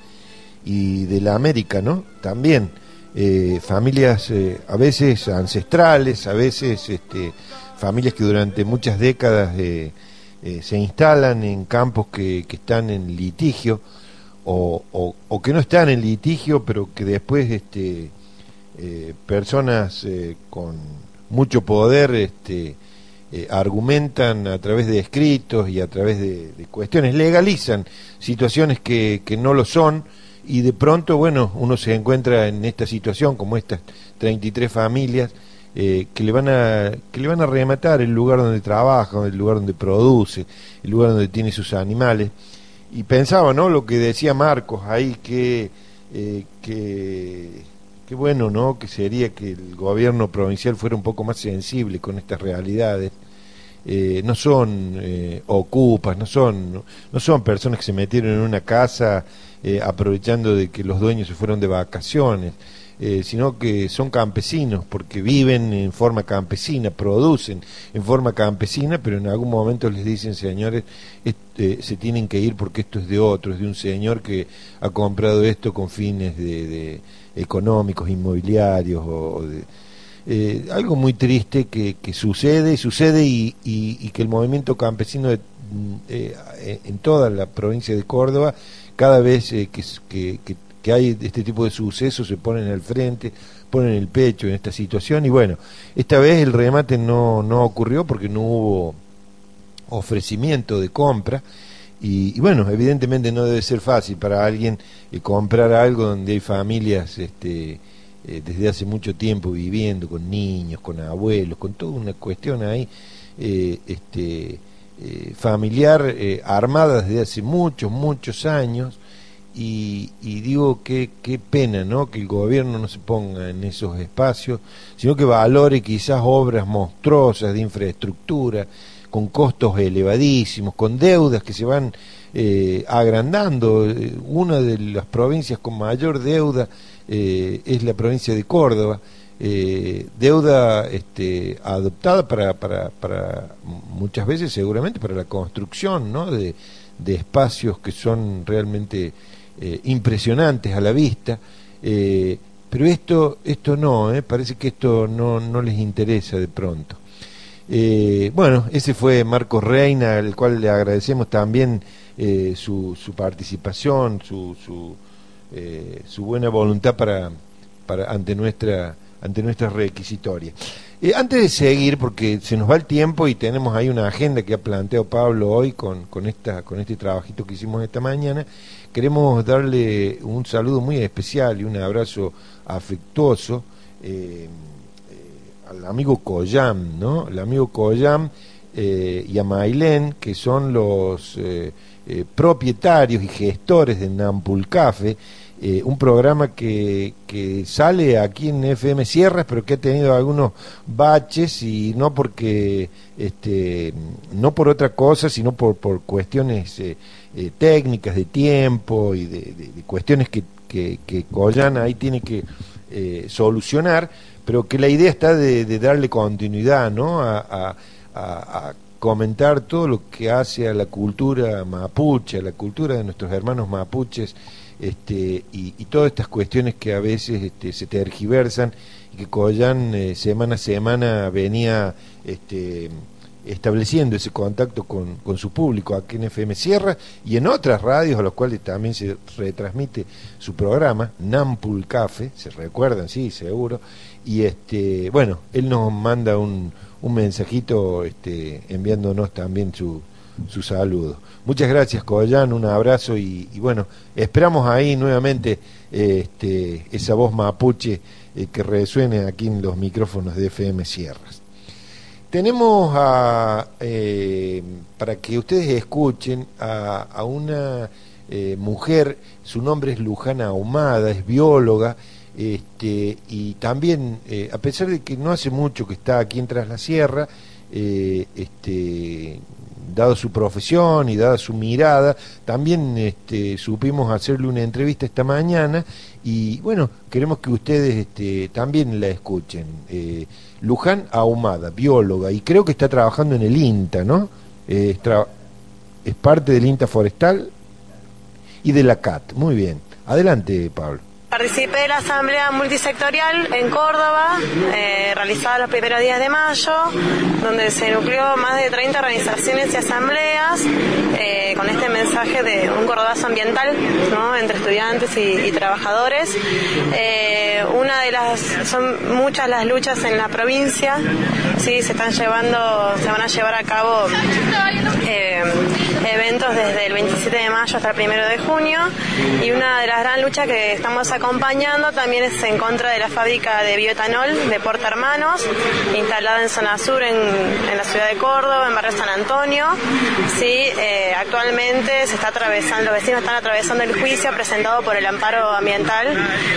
y de la América, ¿no? También eh, familias eh, a veces ancestrales, a veces este, familias que durante muchas décadas eh, eh, se instalan en campos que, que están en litigio o, o, o que no están en litigio, pero que después este, eh, personas eh, con mucho poder este, eh, argumentan a través de escritos y a través de, de cuestiones, legalizan situaciones que, que no lo son. Y de pronto, bueno, uno se encuentra en esta situación, como estas treinta y tres familias, eh, que le van a que le van a rematar el lugar donde trabaja, el lugar donde produce, el lugar donde tiene sus animales. Y pensaba, ¿no?, lo que decía Marcos ahí, que, eh, que, que bueno, ¿no?, que sería que el gobierno provincial fuera un poco más sensible con estas realidades. Eh, no son eh, ocupas, no son no, no son personas que se metieron en una casa eh, aprovechando de que los dueños se fueron de vacaciones, eh, sino que son campesinos porque viven en forma campesina, producen en forma campesina, pero en algún momento les dicen, señores, este, se tienen que ir porque esto es de otro, es de un señor que ha comprado esto con fines de, de económicos, inmobiliarios o de Eh, algo muy triste que, que sucede, sucede y, y, y que el movimiento campesino de, eh, en toda la provincia de Córdoba, cada vez eh, que, que, que hay este tipo de sucesos, se ponen al frente, ponen el pecho en esta situación. Y bueno, esta vez el remate no, no ocurrió porque no hubo ofrecimiento de compra. Y, y bueno, evidentemente no debe ser fácil para alguien eh, comprar algo donde hay familias este Eh, desde hace mucho tiempo viviendo con niños, con abuelos, con toda una cuestión ahí, eh, este, eh, familiar eh, armada desde hace muchos, muchos años, y, y digo que qué pena, ¿no?, que el gobierno no se ponga en esos espacios, sino que valore quizás obras monstruosas de infraestructura, con costos elevadísimos, con deudas que se van eh, agrandando. Una de las provincias con mayor deuda eh, es la provincia de Córdoba, eh, deuda este, adoptada para, para, para muchas veces seguramente para la construcción, ¿no?, de, de espacios que son realmente eh, impresionantes a la vista, eh, pero esto esto no, eh, parece que esto no, no les interesa de pronto. Eh, bueno, ese fue Marcos Reina, al cual le agradecemos también eh, su, su participación, su su, eh, su buena voluntad para, para ante nuestra ante nuestra requisitoria. Eh, antes de seguir, porque se nos va el tiempo y tenemos ahí una agenda que ha planteado Pablo hoy con, con, esta, con este trabajito que hicimos esta mañana, queremos darle un saludo muy especial y un abrazo afectuoso eh, al amigo Collam, ¿no? El amigo Collam eh, y a Mailén, que son los eh, eh, propietarios y gestores de Nampulcafe, eh, un programa que, que sale aquí en F M Sierras, pero que ha tenido algunos baches, y no porque este no por otra cosa, sino por, por cuestiones eh, eh, técnicas de tiempo y de, de, de cuestiones que, que, que Collam ahí tiene que eh, solucionar, pero que la idea está de, de darle continuidad, ¿no?, a, a, a, a comentar todo lo que hace a la cultura mapuche, a la cultura de nuestros hermanos mapuches, este, y, y todas estas cuestiones que a veces este, se tergiversan, y que Collam eh, semana a semana venía este, estableciendo ese contacto con, con su público aquí en F M Sierra y en otras radios a las cuales también se retransmite su programa, Nampulcafe, se recuerdan, sí, seguro. Y este, bueno, él nos manda un, un mensajito este, enviándonos también su, su saludo. Muchas gracias, Collam, un abrazo, y, y bueno, esperamos ahí nuevamente este, esa voz mapuche eh, que resuene aquí en los micrófonos de F M Sierras. Tenemos a, eh, para que ustedes escuchen, a, a una eh, mujer, su nombre es Luján Ahumada, es bióloga, este, y también, eh, a pesar de que no hace mucho que está aquí en Tras la Sierra, eh, este, dado su profesión y dada su mirada, también este, supimos hacerle una entrevista esta mañana, y bueno, queremos que ustedes este, también la escuchen. eh, Luján Ahumada, bióloga, y creo que está trabajando en el INTA, ¿no? Eh, es, tra- es parte del INTA Forestal y de la C A T. Muy bien. Adelante, Pablo. Participé de la asamblea multisectorial en Córdoba, eh, realizada los primeros días de mayo, donde se nucleó más de treinta organizaciones y asambleas, eh, con este mensaje de un cordobazo ambiental, ¿no?, entre estudiantes y, y trabajadores. Eh, una de las, son muchas las luchas en la provincia, sí, se están llevando, se van a llevar a cabo eh, eventos desde el veintisiete de mayo hasta el primero de junio, y una de las gran luchas que estamos acompañando también es en contra de la fábrica de bioetanol de Porta Hermanos, instalada en zona sur en, en la ciudad de Córdoba, en barrio San Antonio. Sí, eh, actualmente se está atravesando, los vecinos están atravesando el juicio presentado por el amparo ambiental,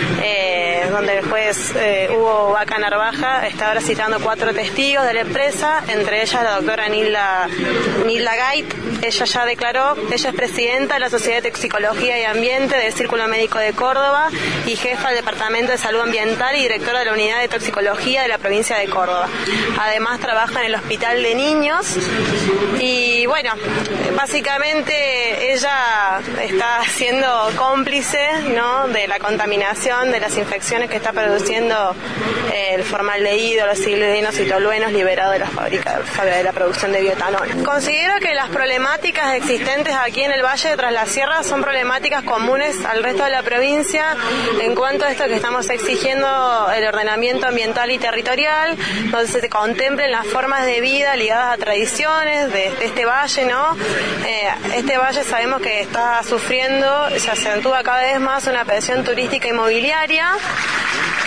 eh, donde el juez eh, Hugo Vaca Narvaja está ahora citando cuatro testigos de la empresa, entre ellas la doctora Nilda, Nilda Gait. Ella ya declaró, ella es presidenta de la Sociedad de Toxicología y Ambiente del Círculo Médico de Córdoba y jefa del Departamento de Salud Ambiental y directora de la Unidad de Toxicología de la provincia de Córdoba. Además trabaja en el Hospital de Niños y bueno, básicamente ella está siendo cómplice, ¿no?, de la contaminación, de las infecciones que está produciendo eh, el formaldehído, los sildenos y toluenos liberados de la fábrica de la producción de bioetanol. Considero que las problemáticas existentes aquí en el Valle de Tras la Sierra son problemáticas comunes al resto de la provincia en cuanto a esto que estamos exigiendo el ordenamiento ambiental y territorial, donde se contemplen las formas de vida ligadas a tradiciones de, de este valle, ¿no? Eh, este valle sabemos que está sufriendo, se acentúa cada vez más una presión turística inmobiliaria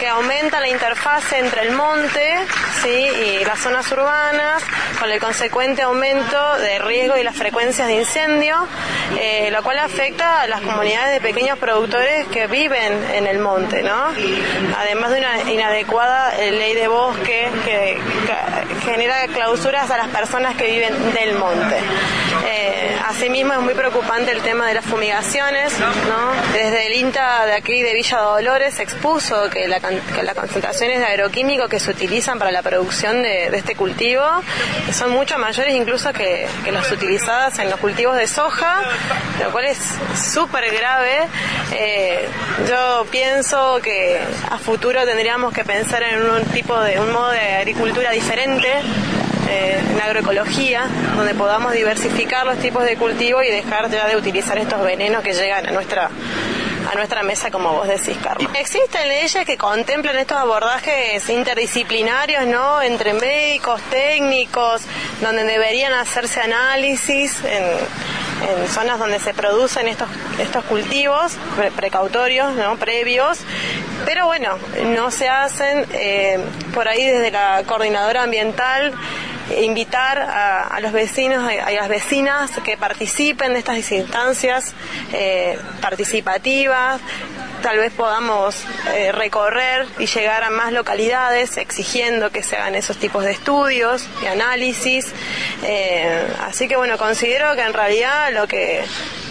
que aumenta la interfase entre el monte, ¿sí?, y las zonas urbanas, con el consecuente aumento de riesgo y las frecuencias de incendio, eh, lo cual afecta a las comunidades de pequeños productores que viven en el monte, ¿no? Además de una inadecuada ley de bosque que, que genera clausuras a las personas que viven del monte. Eh, asimismo es muy preocupante el tema de las fumigaciones, ¿no? Desde el INTA de aquí de Villa Dolores se expuso que, la, que las concentraciones de agroquímicos que se utilizan para la producción de, de este cultivo son mucho mayores incluso que, que las utilizadas en los cultivos de soja, lo cual es súper grave. Eh, yo pienso que a futuro tendríamos que pensar en un tipo de, un modo de agricultura diferente, eh, en agroecología, donde podamos diversificar los tipos de cultivo y dejar ya de utilizar estos venenos que llegan a nuestra a nuestra mesa, como vos decís, Carlos. Existen leyes que contemplan estos abordajes interdisciplinarios, ¿no?, entre médicos, técnicos, donde deberían hacerse análisis en, en zonas donde se producen estos estos cultivos pre- precautorios, ¿no?, previos, pero bueno, no se hacen. Eh, por ahí desde la coordinadora ambiental invitar a, a los vecinos y a, a las vecinas que participen de estas instancias eh, participativas. Tal vez podamos eh, recorrer y llegar a más localidades exigiendo que se hagan esos tipos de estudios y análisis. Eh, así que bueno, considero que en realidad lo que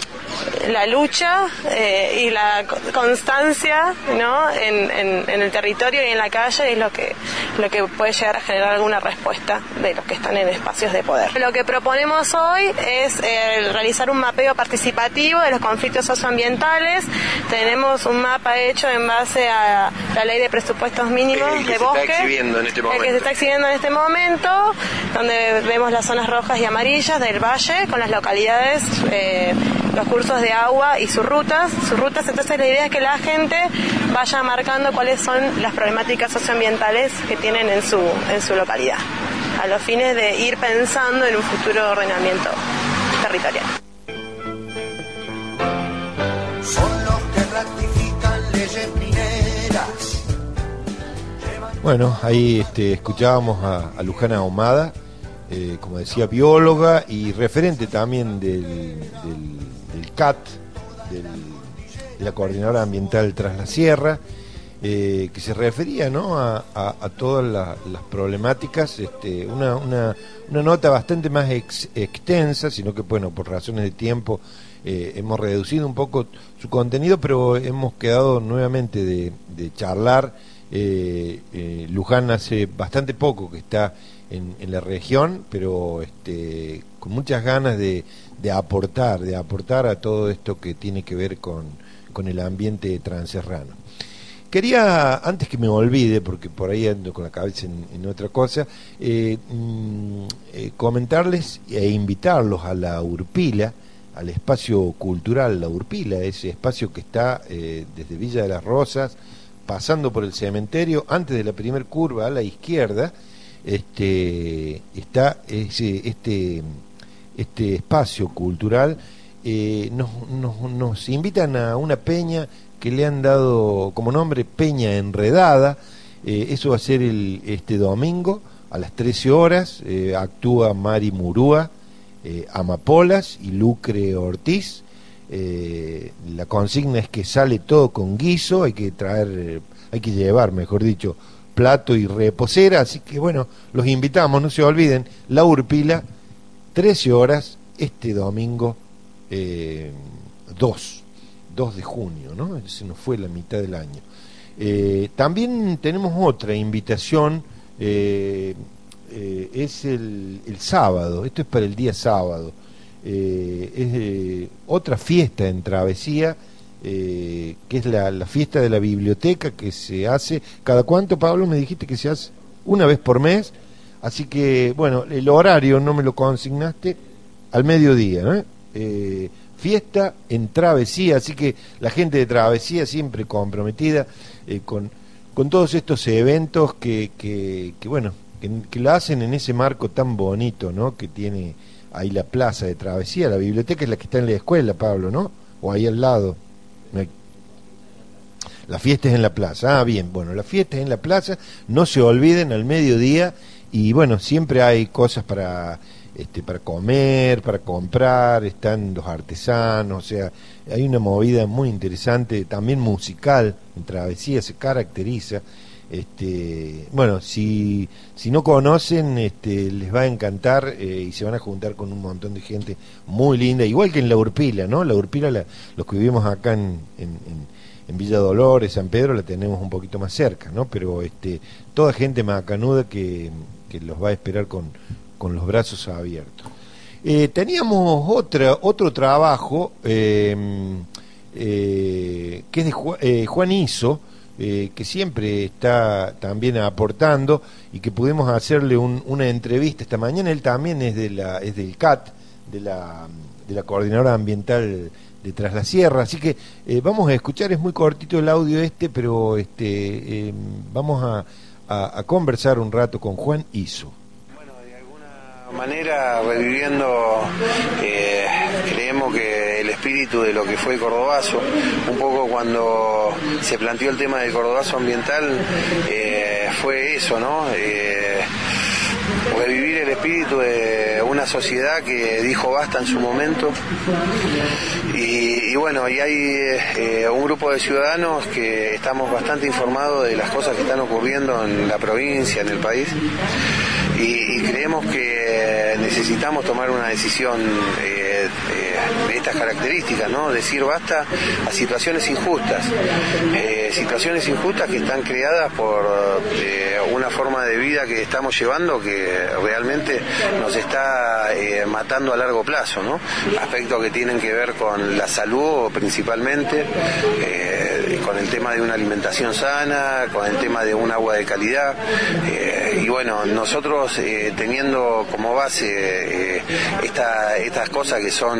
la lucha eh, y la constancia, ¿no?, en, en, en el territorio y en la calle es lo que lo que puede llegar a generar alguna respuesta de los que están en espacios de poder. Lo que proponemos hoy es eh, realizar un mapeo participativo de los conflictos socioambientales. Tenemos un mapa hecho en base a la ley de presupuestos mínimos el que de se bosque, está exhibiendo en este momento. el que se está exhibiendo en este momento, donde vemos las zonas rojas y amarillas del valle con las localidades, eh, los cursos de agua y sus rutas, sus rutas. Entonces la idea es que la gente vaya marcando cuáles son las problemáticas socioambientales que tienen en su en su localidad, a los fines de ir pensando en un futuro ordenamiento territorial. Son los que ratifican leyes mineras. Bueno, ahí este, escuchábamos a, a Lujana Ahumada, eh, como decía, bióloga y referente también del, del, del C A T, del, de la Coordinadora Ambiental Tras la Sierra, eh, que se refería, ¿no?, a, a, a todas la, las problemáticas, este, una, una, una nota bastante más ex, extensa, sino que, bueno, por razones de tiempo eh, hemos reducido un poco su contenido, pero hemos quedado nuevamente de, de charlar. Eh, eh, Luján hace bastante poco que está en, en la región, pero este, con muchas ganas de, de aportar, de aportar a todo esto que tiene que ver con, con el ambiente transerrano. Quería, antes que me olvide, porque por ahí ando con la cabeza en, en otra cosa, eh, mm, eh, comentarles e invitarlos a la Urpila, al espacio cultural La Urpila, ese espacio que está eh, desde Villa de las Rosas, pasando por el cementerio, antes de la primer curva a la izquierda, este, está ese, este, este espacio cultural. Eh, nos, nos, nos invitan a una peña que le han dado como nombre Peña Enredada. Eh, eso va a ser el, este domingo a las trece horas. Eh, actúa Mari Murúa, eh, Amapolas y Lucre Ortiz. Eh, la consigna es que sale todo con guiso, hay que traer, hay que llevar, mejor dicho, plato y reposera, así que bueno, los invitamos, no se olviden, La Urpila, trece horas, este domingo eh, dos de junio, ¿no? Se nos fue la mitad del año. Eh, también tenemos otra invitación, eh, eh, es el, el sábado, esto es para el día sábado. Eh, es eh, otra fiesta en Travesía, eh, que es la, la fiesta de la biblioteca, que se hace, ¿cada cuánto, Pablo? Me dijiste que se hace una vez por mes, así que, bueno, el horario no me lo consignaste, al mediodía, ¿no? Eh, fiesta en Travesía, así que la gente de Travesía siempre comprometida eh, con, con todos estos eventos que, que, que bueno, que, que la hacen en ese marco tan bonito, ¿no?, que tiene ahí la plaza de Travesía. La biblioteca es la que está en la escuela, Pablo, ¿no? O ahí al lado. La fiesta es en la plaza. Ah, bien, bueno, la fiesta es en la plaza, no se olviden, al mediodía, y bueno, siempre hay cosas para este para comer, para comprar, están los artesanos, o sea, hay una movida muy interesante, también musical, en Travesía se caracteriza. Este, bueno, si si no conocen, este, les va a encantar, eh, y se van a juntar con un montón de gente muy linda, igual que en La Urpila, ¿no? La Urpila, la, los que vivimos acá en, en, en, en Villa Dolores, San Pedro, la tenemos un poquito más cerca, ¿no? Pero este, toda gente macanuda que, que los va a esperar con, con los brazos abiertos. Eh, teníamos otra otro trabajo eh, eh, que es de Ju eh, Juan Iso, Eh, que siempre está también aportando, y que pudimos hacerle un, una entrevista esta mañana. Él también es de la es del C A T, de la de la Coordinadora Ambiental de Tras la Sierra, así que eh, vamos a escuchar, es muy cortito el audio este, pero este eh, vamos a, a, a conversar un rato con Juan Iso. Bueno, de alguna manera reviviendo, eh, creemos que el espíritu de lo que fue el Cordobazo, un poco cuando se planteó el tema del Cordobazo ambiental, eh, fue eso, ¿no? Eh, revivir el espíritu de una sociedad que dijo basta en su momento, y, y bueno, y hay eh, un grupo de ciudadanos que estamos bastante informados de las cosas que están ocurriendo en la provincia, en el país, y, y creemos que necesitamos tomar una decisión eh, eh, de estas características, ¿no? Decir basta a situaciones injustas, eh, situaciones injustas que están creadas por eh, una forma de vida que estamos llevando que realmente nos está eh, matando a largo plazo, ¿no? Aspectos que tienen que ver con la salud principalmente, eh, con el tema de una alimentación sana, con el tema de un agua de calidad, eh, y bueno, nosotros eh, teniendo como base eh, esta, estas cosas que son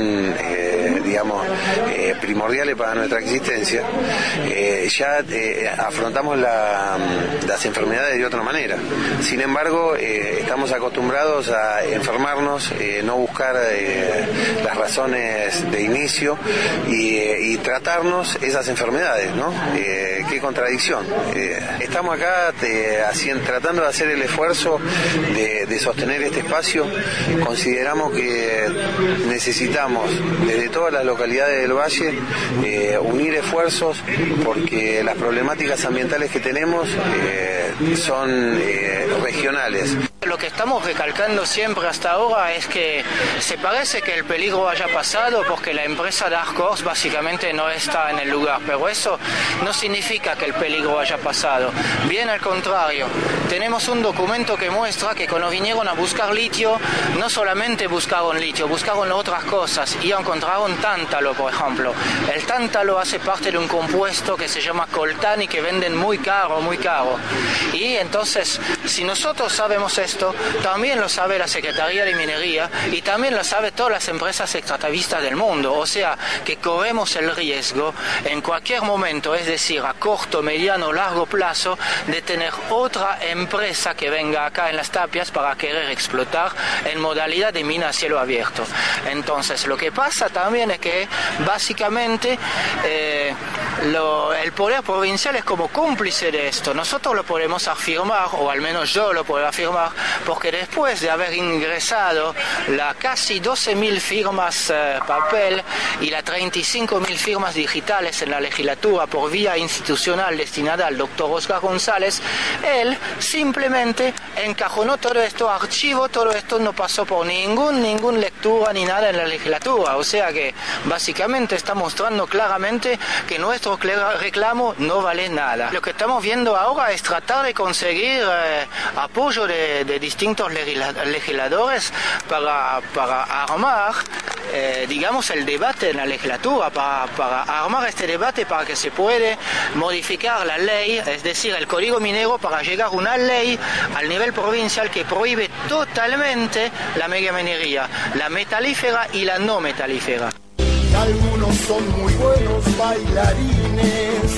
eh, digamos eh, primordiales para nuestra existencia, eh, ya eh, afrontamos la, las enfermedades de otra manera. Sin embargo, eh, estamos acostumbrados a enfermarnos, eh, no buscar eh, las razones de inicio y, eh, y tratarnos esas enfermedades, ¿no? Eh, qué contradicción. Eh, estamos acá eh, haciendo, tratando de hacer el esfuerzo de, de sostener este espacio. Consideramos que necesitamos desde todas las localidades del Valle eh, unir esfuerzos, porque las problemáticas ambientales que tenemos eh, son eh, regionales. Lo que estamos recalcando siempre hasta ahora es que se parece que el peligro haya pasado porque la empresa Dark Horse básicamente no está en el lugar, pero eso no significa que el peligro haya pasado. Bien al contrario, tenemos un documento que muestra que cuando vinieron a buscar litio, no solamente buscaron litio, buscaron otras cosas y encontraron tántalo, por ejemplo. El tántalo hace parte de un compuesto que se llama coltán y que venden muy caro, muy caro. Y entonces, si nosotros sabemos esto, también lo sabe la Secretaría de Minería y también lo sabe todas las empresas extractivistas del mundo. O sea, que corremos el riesgo en cualquier momento, es decir, a corto, mediano, largo plazo, de tener otra empresa que venga acá en las Tapias para querer explotar en modalidad de mina a cielo abierto. Entonces, lo que pasa también es que básicamente eh, lo, el poder provincial es como cómplice de esto. Nosotros lo podemos afirmar, o al menos yo lo puedo afirmar, porque después de haber ingresado las casi doce mil firmas eh, papel y las treinta y cinco mil firmas digitales en la legislatura por vía institucional destinada al doctor Oscar González, él simplemente encajonó todo esto, archivo, todo esto no pasó por ningún, ningún lectura ni nada en la legislatura. O sea que básicamente está mostrando claramente que nuestro reclamo no vale nada. Lo que estamos viendo ahora es tratar de conseguir eh, apoyo de, de distintos legisladores para, para armar, eh, digamos, el debate en la legislatura, para, para armar este debate para que se puede modificar la ley, es decir, el Código Minero, para llegar a una ley al nivel provincial que prohíbe totalmente la megaminería, la metalífera y la no metalífera. Algunos son muy buenos bailarines,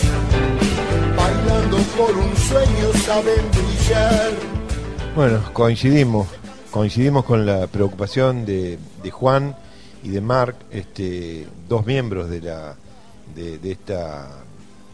bailando por un sueño saben brillar. Bueno, coincidimos, coincidimos con la preocupación de, de Juan y de Marc, este, dos miembros de la de, de esta de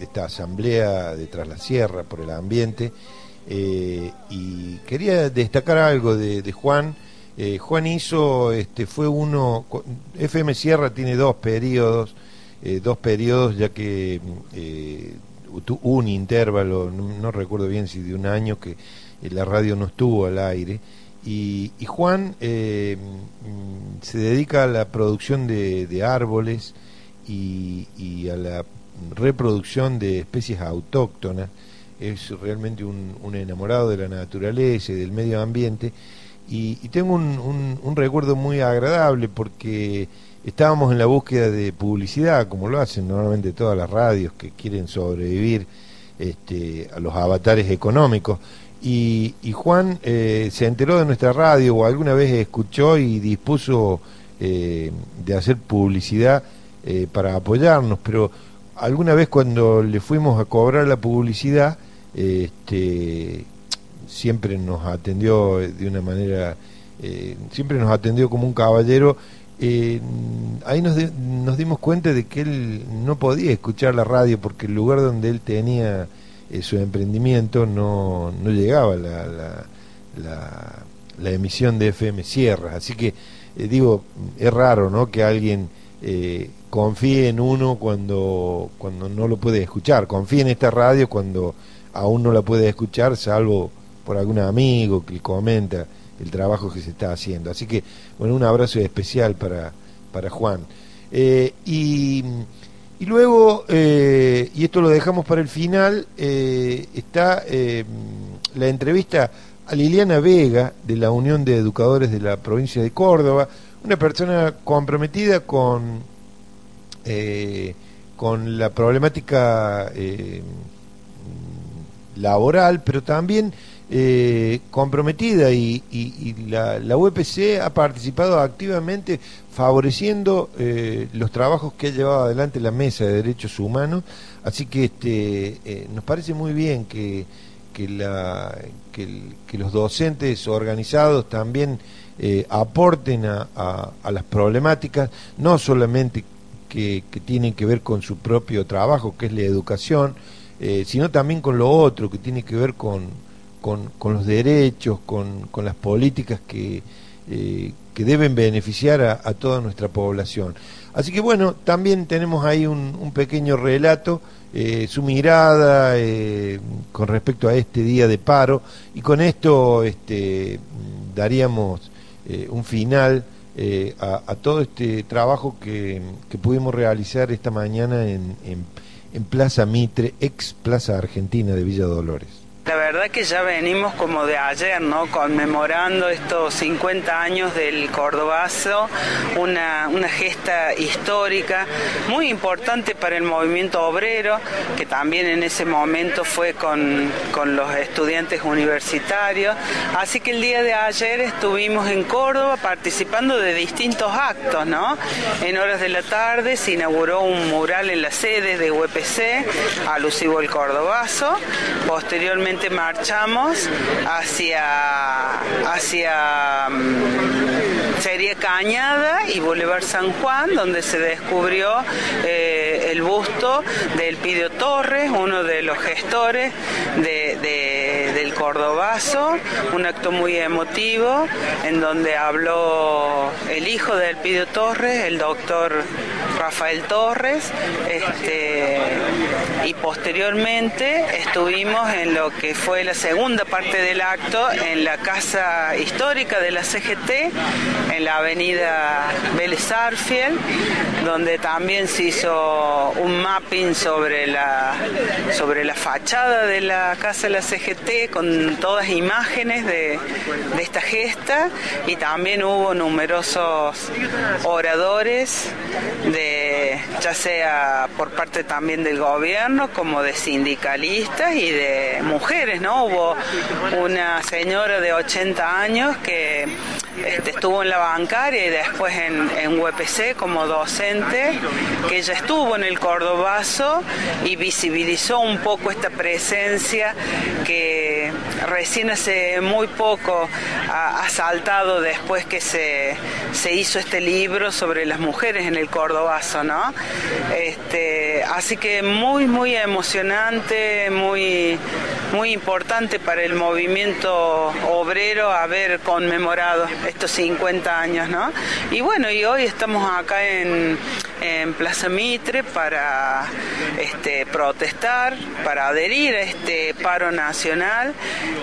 de esta asamblea de Tras la Sierra por el ambiente, eh, y quería destacar algo de, de Juan. Eh, Juan hizo, este, fue uno, F M Sierra tiene dos periodos, eh, dos periodos ya que eh, hubo un intervalo, no, no recuerdo bien si de un año que eh, la radio no estuvo al aire, y, y Juan eh, se dedica a la producción de, de árboles y, y a la reproducción de especies autóctonas. Es realmente un, un enamorado de la naturaleza y del medio ambiente. Y, y tengo un, un, un recuerdo muy agradable porque estábamos en la búsqueda de publicidad, como lo hacen normalmente todas las radios que quieren sobrevivir este, a los avatares económicos. Y, y Juan eh, se enteró de nuestra radio o alguna vez escuchó y dispuso eh, de hacer publicidad eh, para apoyarnos, pero alguna vez cuando le fuimos a cobrar la publicidad, eh, este siempre nos atendió de una manera, eh, siempre nos atendió como un caballero. Eh, ahí nos, de, nos dimos cuenta de que él no podía escuchar la radio porque el lugar donde él tenía eh, su emprendimiento no, no llegaba la, la, la, la emisión de F M Sierra. Así que, eh, digo, es raro, ¿no?, que alguien eh, confíe en uno cuando, cuando no lo puede escuchar, confíe en esta radio cuando aún no la puede escuchar, salvo por algún amigo que le comenta el trabajo que se está haciendo. Así que, bueno, un abrazo especial para, para Juan. Eh, y, y luego, eh, y esto lo dejamos para el final, eh, está eh, la entrevista a Liliana Vega, de la Unión de Educadores de la provincia de Córdoba, una persona comprometida con, eh, con la problemática eh, laboral, pero también Eh, comprometida y, y, y la, la U P C ha participado activamente favoreciendo eh, los trabajos que ha llevado adelante la Mesa de Derechos Humanos. Así que este eh, nos parece muy bien que, que, la, que, el, que los docentes organizados también eh, aporten a, a, a las problemáticas, no solamente que, que tienen que ver con su propio trabajo, que es la educación, eh, sino también con lo otro, que tiene que ver con Con, con los derechos, con, con las políticas que, eh, que deben beneficiar a, a toda nuestra población. Así que bueno, también tenemos ahí un, un pequeño relato, eh, su mirada eh, con respecto a este día de paro, y con esto este, daríamos eh, un final eh, a, a todo este trabajo que, que pudimos realizar esta mañana en, en, en Plaza Mitre, ex Plaza Argentina de Villa Dolores. La verdad que ya venimos como de ayer, ¿no?, conmemorando estos cincuenta años del Cordobazo, una, una gesta histórica muy importante para el movimiento obrero, que también en ese momento fue con, con los estudiantes universitarios. Así que el día de ayer estuvimos en Córdoba participando de distintos actos, ¿no? En horas de la tarde se inauguró un mural en la sede de U P C alusivo al Cordobazo. Posteriormente marchamos hacia hacia sería Cañada y Boulevard San Juan, donde se descubrió eh, el busto de Elpidio Torres, uno de los gestores de, de, del Cordobazo, un acto muy emotivo en donde habló el hijo de Elpidio Torres, el doctor Rafael Torres, este, y posteriormente estuvimos en lo que fue la segunda parte del acto en la casa histórica de la C G T, en la avenida Vélez Arfiel, donde también se hizo un mapping sobre la sobre la fachada de la casa de la C G T con todas imágenes de, de esta gesta, y también hubo numerosos oradores, de ya sea por parte también del gobierno como de sindicalistas y de mujeres, ¿no? Hubo una señora de ochenta años que este, estuvo en la bancaria y después en, en U P C como docente, que ella estuvo en el Cordobazo y visibilizó un poco esta presencia que que recién hace muy poco ha, ha saltado después que se, se hizo este libro sobre las mujeres en el Cordobazo, ¿no? Este, así que muy, muy emocionante, muy, muy importante para el movimiento obrero haber conmemorado estos cincuenta años, ¿no? Y bueno, y hoy estamos acá en, en Plaza Mitre para este, protestar, para adherir a este paro nacional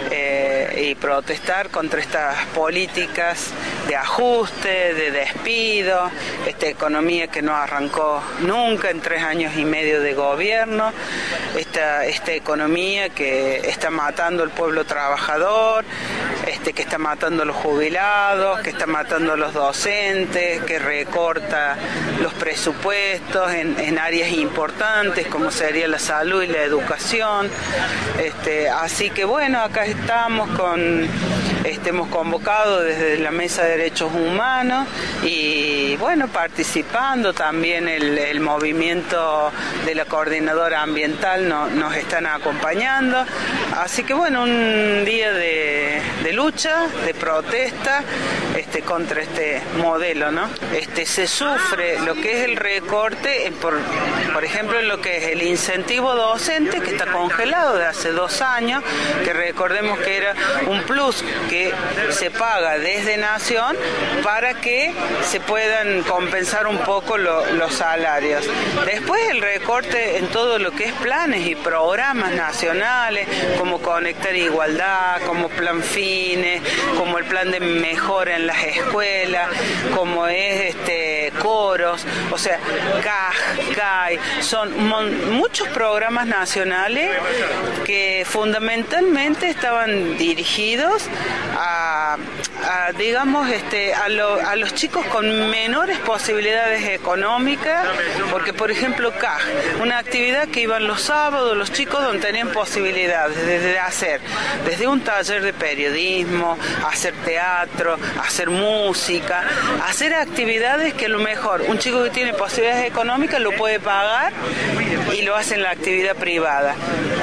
eh, y protestar contra estas políticas de ajuste, de despido, esta economía que no arrancó nunca en tres años y medio de gobierno, esta, esta economía que está matando al pueblo trabajador, este, que está matando a los jubilados, que está matando a los docentes, que recorta los presupuestos en, en áreas importantes como sería la salud y la educación. Este, así que bueno, acá estamos con, este, hemos convocado desde la Mesa de Derechos Humanos y bueno, participando también el, el movimiento de la Coordinadora Ambiental no, nos están acompañando. Así que bueno, un día de, de lucha, de protesta este, contra este modelo, ¿no? Este, se sufre lo que es el recorte, en por, por ejemplo, en lo que es el incentivo docente, que está congelado de hace dos años, que recordemos que era un plus que se paga desde Nación para que se puedan compensar un poco lo, los salarios. Después el recorte en todo lo que es planes y programas nacionales, como Conectar Igualdad, como Plan Fines, como el plan de mejora en las escuelas, como es este coros, o sea, C A J, C A I, son mon, muchos programas nacionales que fundamentalmente estaban dirigidos a, a digamos, este, a, lo, a los chicos con menores posibilidades económicas, porque por ejemplo C A J, una actividad que iban los sábados los chicos donde tenían posibilidades de, de hacer desde un taller de periodismo, hacer teatro, hacer música, hacer actividades que a lo mejor un chico que tiene posibilidades económicas lo puede pagar y lo hace en la actividad privada.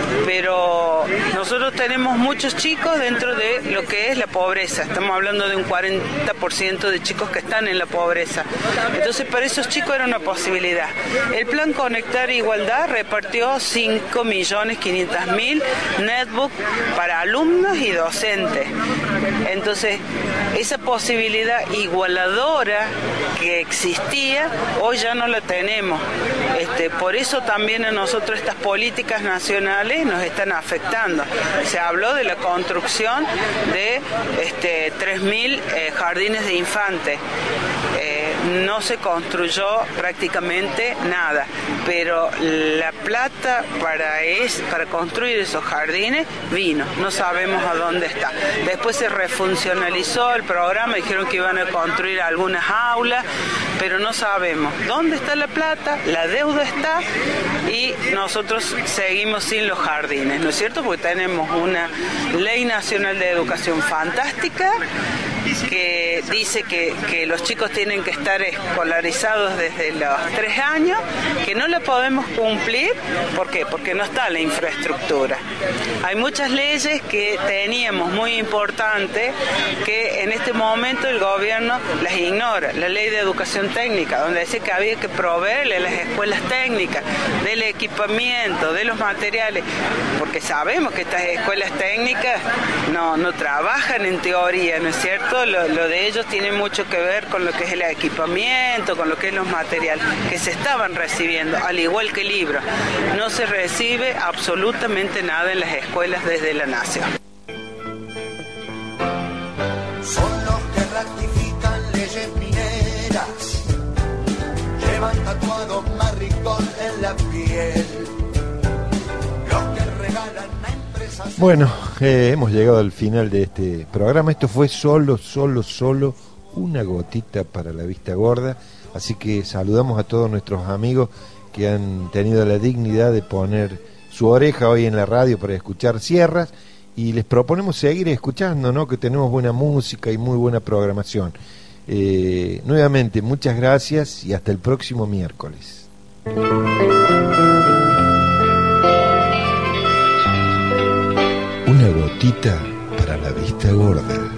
Pero nosotros tenemos muchos chicos dentro de lo que es la pobreza, estamos hablando de un cuarenta por ciento de chicos que están en la pobreza. Entonces para esos chicos era una posibilidad. El plan Conectar Igualdad repartió cinco millones quinientos mil netbooks para alumnos y docentes. Entonces esa posibilidad igualadora que existía hoy ya no la tenemos. Este, por eso también a nosotros estas políticas nacionales nos están afectando. Se habló de la construcción de este, tres mil eh, jardines de infantes. Eh, no se construyó prácticamente nada, pero la plata para, es, para construir esos jardines vino, no sabemos a dónde está. Después se refuncionalizó el programa, dijeron que iban a construir algunas aulas, pero no sabemos dónde está la plata, la deuda está y nosotros seguimos sin los jardines, ¿no es cierto? Porque tenemos una ley nacional de educación fantástica que dice que, que los chicos tienen que estar escolarizados desde los tres años, que no la podemos cumplir. ¿Por qué? Porque no está la infraestructura. Hay muchas leyes que teníamos muy importantes que en este momento el gobierno las ignora. La ley de educación técnica, donde dice que había que proveerle a las escuelas técnicas del equipamiento, de los materiales, porque sabemos que estas escuelas técnicas no, no trabajan en teoría, ¿no es cierto? Lo, lo de ellos tiene mucho que ver con lo que es el equipamiento, con lo que es los materiales que se estaban recibiendo, al igual que libros. No se recibe absolutamente nada en las escuelas desde la Nación. Son los que ratifican leyes mineras, llevan tatuado maricón en la piel, los que regalan a empresas. Bueno, eh, hemos llegado al final de este programa. Esto fue solo, solo, solo una gotita para la vista gorda. Así que saludamos a todos nuestros amigos que han tenido la dignidad de poner su oreja hoy en la radio para escuchar Sierras, y les proponemos seguir escuchando, ¿no? Que tenemos buena música y muy buena programación. Eh, nuevamente, muchas gracias y hasta el próximo miércoles. Una gota gotita para la vista gorda.